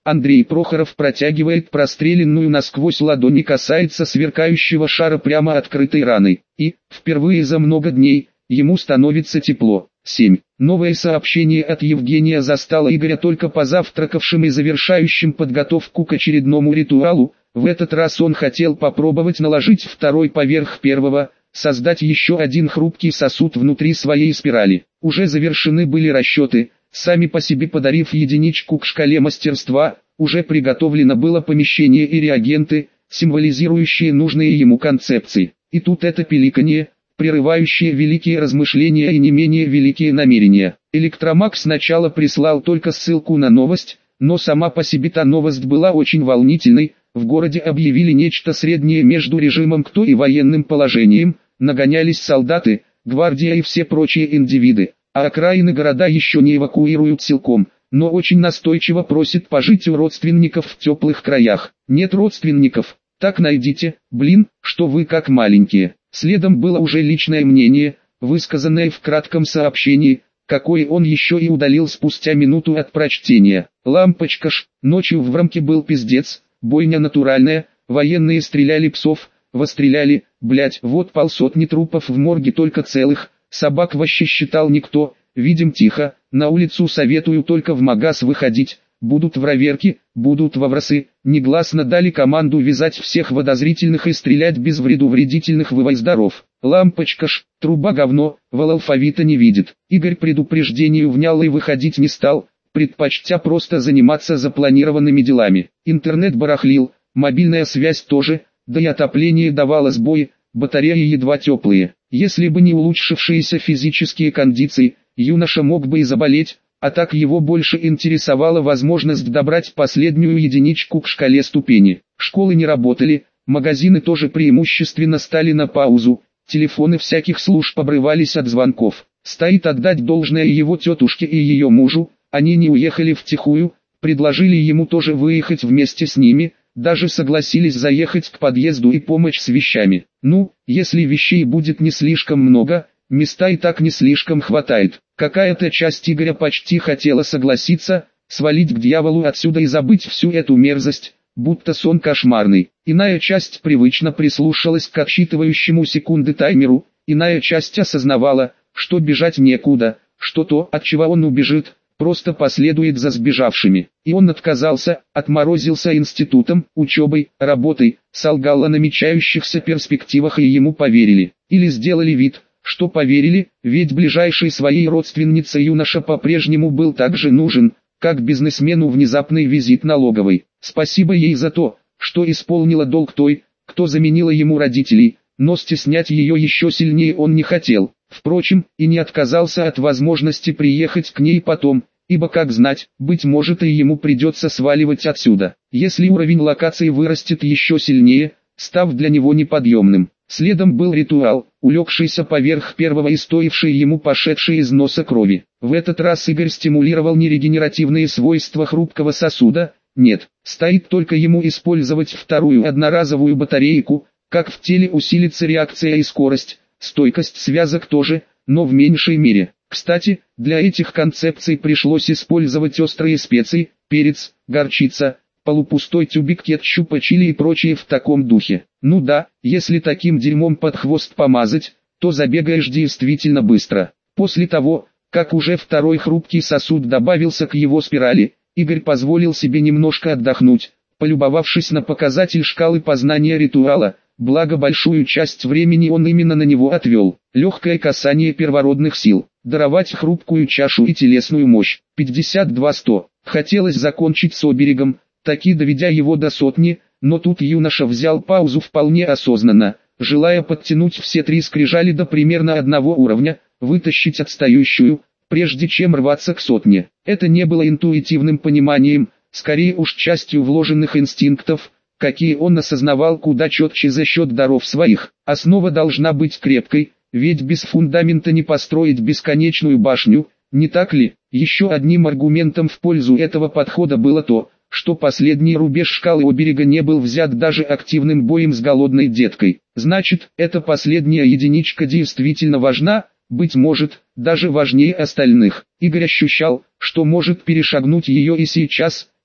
Андрей Прохоров протягивает простреленную насквозь ладонь и касается сверкающего шара прямо открытой раны. И, впервые за много дней, ему становится тепло. 7. Новое сообщение от Евгения застало Игоря только позавтракавшим и завершающим подготовку к очередному ритуалу. В этот раз он хотел попробовать наложить второй поверх первого, создать еще один хрупкий сосуд внутри своей спирали. Уже завершены были расчеты, сами по себе подарив единичку к шкале мастерства, уже приготовлено было помещение и реагенты, символизирующие нужные ему концепции. И тут это пиликанье, прерывающее великие размышления и не менее великие намерения. Электромаг сначала прислал только ссылку на новость, но сама по себе та новость была очень волнительной. В городе объявили нечто среднее между режимом КТО и военным положением, нагонялись солдаты, гвардия и все прочие индивиды, а окраины города еще не эвакуируют силком, но очень настойчиво просит пожить у родственников в теплых краях. Нет родственников, так найдите, что вы как маленькие. Следом было уже личное мнение, высказанное в кратком сообщении, какое он еще и удалил спустя минуту от прочтения. Лампочка ночью в Врамке был пиздец, бойня натуральная, военные стреляли псов, стреляли, вот полсотни трупов в морге только целых, собак вообще считал никто, видим тихо, на улицу советую только в магаз выходить, будут враверки, будут вовросы, негласно дали команду вязать всех подозрительных и стрелять без вреду вредительных вывой здоров. Лампочка труба говно, алфавита не видит. Игорь предупреждению внял и выходить не стал, предпочтя просто заниматься запланированными делами. Интернет барахлил, мобильная связь тоже, да и отопление давало сбои, батареи едва теплые. Если бы не улучшившиеся физические кондиции, юноша мог бы и заболеть, а так его больше интересовала возможность добрать последнюю единичку к шкале ступени. Школы не работали, магазины тоже преимущественно стали на паузу, телефоны всяких служб обрывались от звонков. Стоит отдать должное его тетушке и ее мужу, они не уехали втихую, предложили ему тоже выехать вместе с ними, даже согласились заехать к подъезду и помочь с вещами. Если вещей будет не слишком много, места и так не слишком хватает. Какая-то часть Игоря почти хотела согласиться, свалить к дьяволу отсюда и забыть всю эту мерзость, будто сон кошмарный. Иная часть привычно прислушалась к отсчитывающему секунды таймеру, иная часть осознавала, что бежать некуда, что то, от чего он убежит, просто последует за сбежавшими. И он отказался, отморозился институтом, учебой, работой, солгал о намечающихся перспективах и ему поверили. Или сделали вид, что поверили, ведь ближайшей своей родственнице юноша по-прежнему был так же нужен, как бизнесмену внезапный визит налоговой. Спасибо ей за то, что исполнила долг той, кто заменила ему родителей, но стеснять ее еще сильнее он не хотел. Впрочем, и не отказался от возможности приехать к ней потом, ибо как знать, быть может и ему придется сваливать отсюда, если уровень локации вырастет еще сильнее, став для него неподъемным. Следом был ритуал, улегшийся поверх первого и стоивший ему пошедшей из носа крови. В этот раз Игорь стимулировал не регенеративные свойства хрупкого сосуда, нет, стоит только ему использовать вторую одноразовую батарейку, как в теле усилится реакция и скорость, стойкость связок тоже, но в меньшей мере. Кстати, для этих концепций пришлось использовать острые специи, перец, горчица, полупустой тюбик кетчупа, чили и прочее в таком духе. Если таким дерьмом под хвост помазать, то забегаешь действительно быстро. После того, как уже второй хрупкий сосуд добавился к его спирали, Игорь позволил себе немножко отдохнуть, полюбовавшись на показатель шкалы познания ритуала, благо большую часть времени он именно на него отвел. Легкое касание первородных сил, даровать хрупкую чашу и телесную мощь, 52-100. Хотелось закончить с оберегом, таки доведя его до сотни, но тут юноша взял паузу вполне осознанно, желая подтянуть все три скрижали до примерно одного уровня, вытащить отстающую, прежде чем рваться к сотне. Это не было интуитивным пониманием, скорее уж частью вложенных инстинктов, какие он осознавал куда четче за счет даров своих. Основа должна быть крепкой, ведь без фундамента не построить бесконечную башню, не так ли? Еще одним аргументом в пользу этого подхода было то, что последний рубеж шкалы оберега не был взят даже активным боем с голодной деткой. Значит, эта последняя единичка действительно важна, быть может, даже важнее остальных. Игорь ощущал, что может перешагнуть ее и сейчас,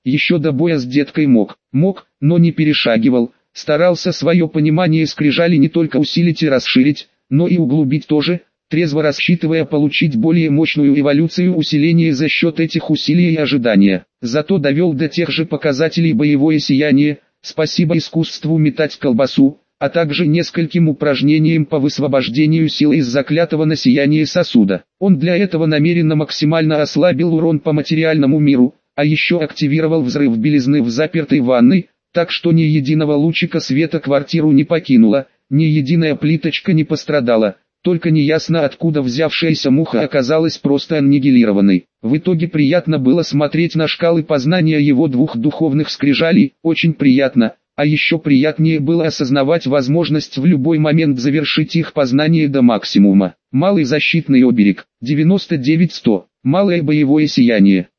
еще до боя с деткой мог, но не перешагивал, старался свое понимание скрижали не только усилить и расширить, но и углубить тоже, трезво рассчитывая получить более мощную эволюцию усиления за счет этих усилий и ожидания. Зато довел до тех же показателей боевое сияние, спасибо искусству метать колбасу, а также нескольким упражнениям по высвобождению силы из заклятого на сияние сосуда. Он для этого намеренно максимально ослабил урон по материальному миру, а еще активировал взрыв белизны в запертой ванной, так что ни единого лучика света квартиру не покинула, ни единая плиточка не пострадала, только неясно откуда взявшаяся муха оказалась просто аннигилированной. В итоге приятно было смотреть на шкалы познания его двух духовных скрижалей, очень приятно. А еще приятнее было осознавать возможность в любой момент завершить их познание до максимума. Малый защитный оберег, 99-100. Малое боевое сияние,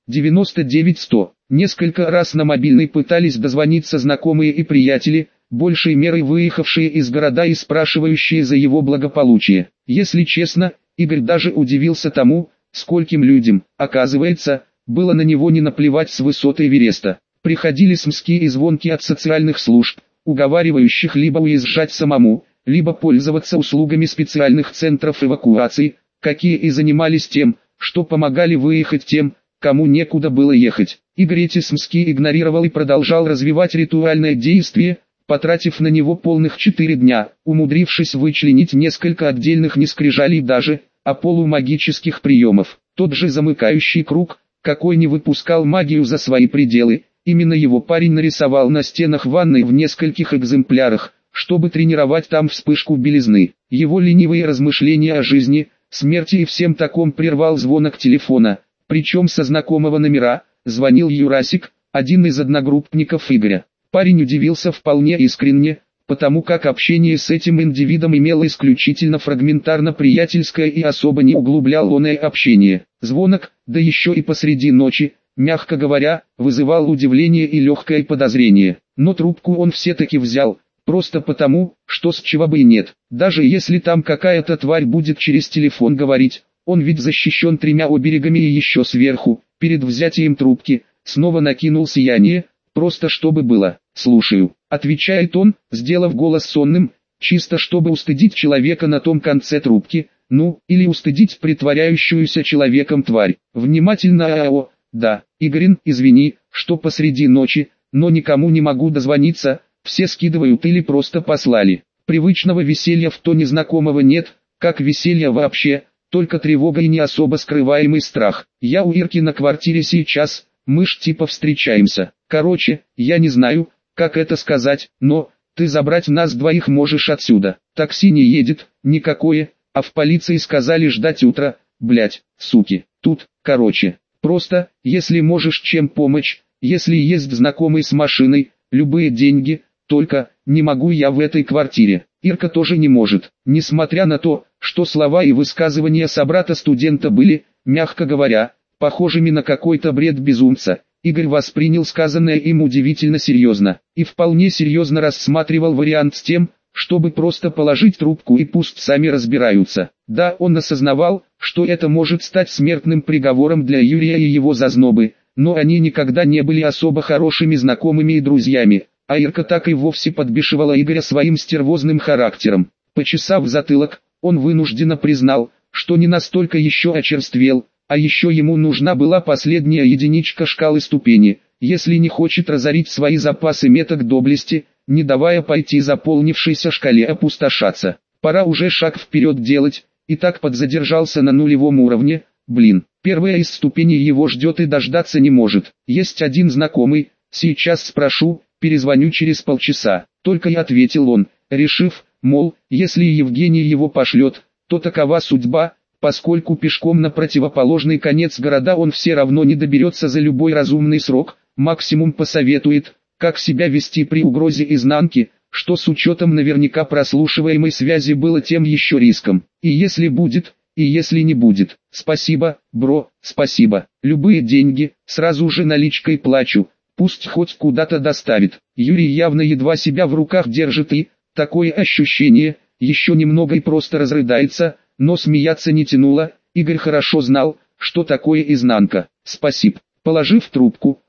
99-100. Несколько раз на мобильный пытались дозвониться знакомые и приятели, большей мерой выехавшие из города и спрашивающие за его благополучие. Если честно, Игорь даже удивился тому, скольким людям, оказывается, было на него не наплевать с высоты Эвереста. Приходили смски и звонки от социальных служб, уговаривающих либо уезжать самому, либо пользоваться услугами специальных центров эвакуации, какие и занимались тем, что помогали выехать тем, кому некуда было ехать. Игорь эти смски игнорировал и продолжал развивать ритуальное действие, потратив на него полных 4 дня, умудрившись вычленить несколько отдельных нескрижалей даже, а полумагических приемов. Тот же замыкающий круг, какой не выпускал магию за свои пределы, именно его парень нарисовал на стенах ванной в нескольких экземплярах, чтобы тренировать там вспышку белизны. Его ленивые размышления о жизни, смерти и всем таком прервал звонок телефона, причем со знакомого номера, звонил Юрасик, один из одногруппников Игоря. Парень удивился вполне искренне, потому как общение с этим индивидом имело исключительно фрагментарно-приятельское и особо не углублял оное общение. Звонок, да еще и посреди ночи, мягко говоря, вызывал удивление и легкое подозрение. Но трубку он все-таки взял, просто потому, что с чего бы и нет. Даже если там какая-то тварь будет через телефон говорить, он ведь защищен 3 оберегами и еще сверху, перед взятием трубки, снова накинул сияние, просто чтобы было. «Слушаю», — отвечает он, сделав голос сонным, чисто чтобы устыдить человека на том конце трубки, ну, или устыдить притворяющуюся человеком тварь. Внимательно АО. «Да, Игорин, извини, что посреди ночи, но никому не могу дозвониться, все скидывают или просто послали». Привычного веселья в тоне знакомого нет, как веселья вообще, только тревога и не особо скрываемый страх. «Я у Ирки на квартире сейчас, мы ж типа встречаемся. Короче, я не знаю, как это сказать, но ты забрать нас двоих можешь отсюда. Такси не едет, никакое, а в полиции сказали ждать утра, блять, суки. Тут, короче, просто, если можешь чем помочь, если есть знакомый с машиной, любые деньги, только, не могу я в этой квартире». Ирка тоже не может, несмотря на то, что слова и высказывания собрата-студента были, мягко говоря, похожими на какой-то бред безумца. Игорь воспринял сказанное им удивительно серьезно, и вполне серьезно рассматривал вариант с тем, чтобы просто положить трубку и пусть сами разбираются. Да, он осознавал, что это может стать смертным приговором для Юрия и его зазнобы, но они никогда не были особо хорошими знакомыми и друзьями, а Ирка так и вовсе подбешивала Игоря своим стервозным характером. Почесав затылок, он вынужденно признал, что не настолько еще очерствел, а еще ему нужна была последняя единичка шкалы ступени, если не хочет разорить свои запасы меток доблести, не давая пойти заполнившейся шкале опустошаться. Пора уже шаг вперед делать, и так подзадержался на нулевом уровне. Блин, первая из ступеней его ждет и дождаться не может. Есть один знакомый, сейчас спрошу, перезвоню через полчаса. Только и ответил он, решив, мол, если Евгений его пошлет, то такова судьба, поскольку пешком на противоположный конец города он все равно не доберется за любой разумный срок, максимум посоветует, как себя вести при угрозе изнанки, что с учетом наверняка прослушиваемой связи было тем еще риском. И если будет, и если не будет. Спасибо, бро, спасибо. Любые деньги, сразу же наличкой плачу, пусть хоть куда-то доставит. Юрий явно едва себя в руках держит и, такое ощущение, еще немного и просто разрыдается, но смеяться не тянуло. Игорь хорошо знал, что такое изнанка. Спасибо. Положив трубку,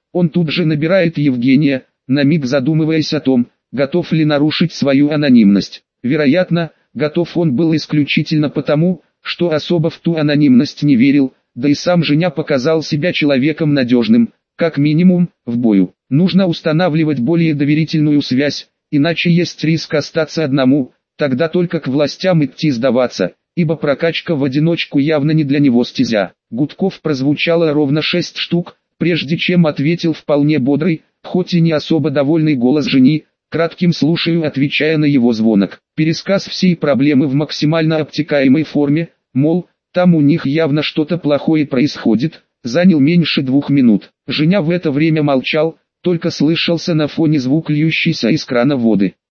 Он тут же набирает Евгения, на миг задумываясь о том, готов ли нарушить свою анонимность. Вероятно, готов он был исключительно потому, что особо в ту анонимность не верил, да и сам Женя показал себя человеком надежным, как минимум, в бою. Нужно устанавливать более доверительную связь, иначе есть риск остаться одному, тогда только к властям идти сдаваться, ибо прокачка в одиночку явно не для него стезя. Гудков прозвучало ровно 6 штук, прежде чем ответил вполне бодрый, хоть и не особо довольный голос Жени, кратким слушаю, отвечая на его звонок. Пересказ всей проблемы в максимально обтекаемой форме, мол, там у них явно что-то плохое происходит, занял меньше 2 минут. Женя в это время молчал, только слышался на фоне звук льющейся из крана воды.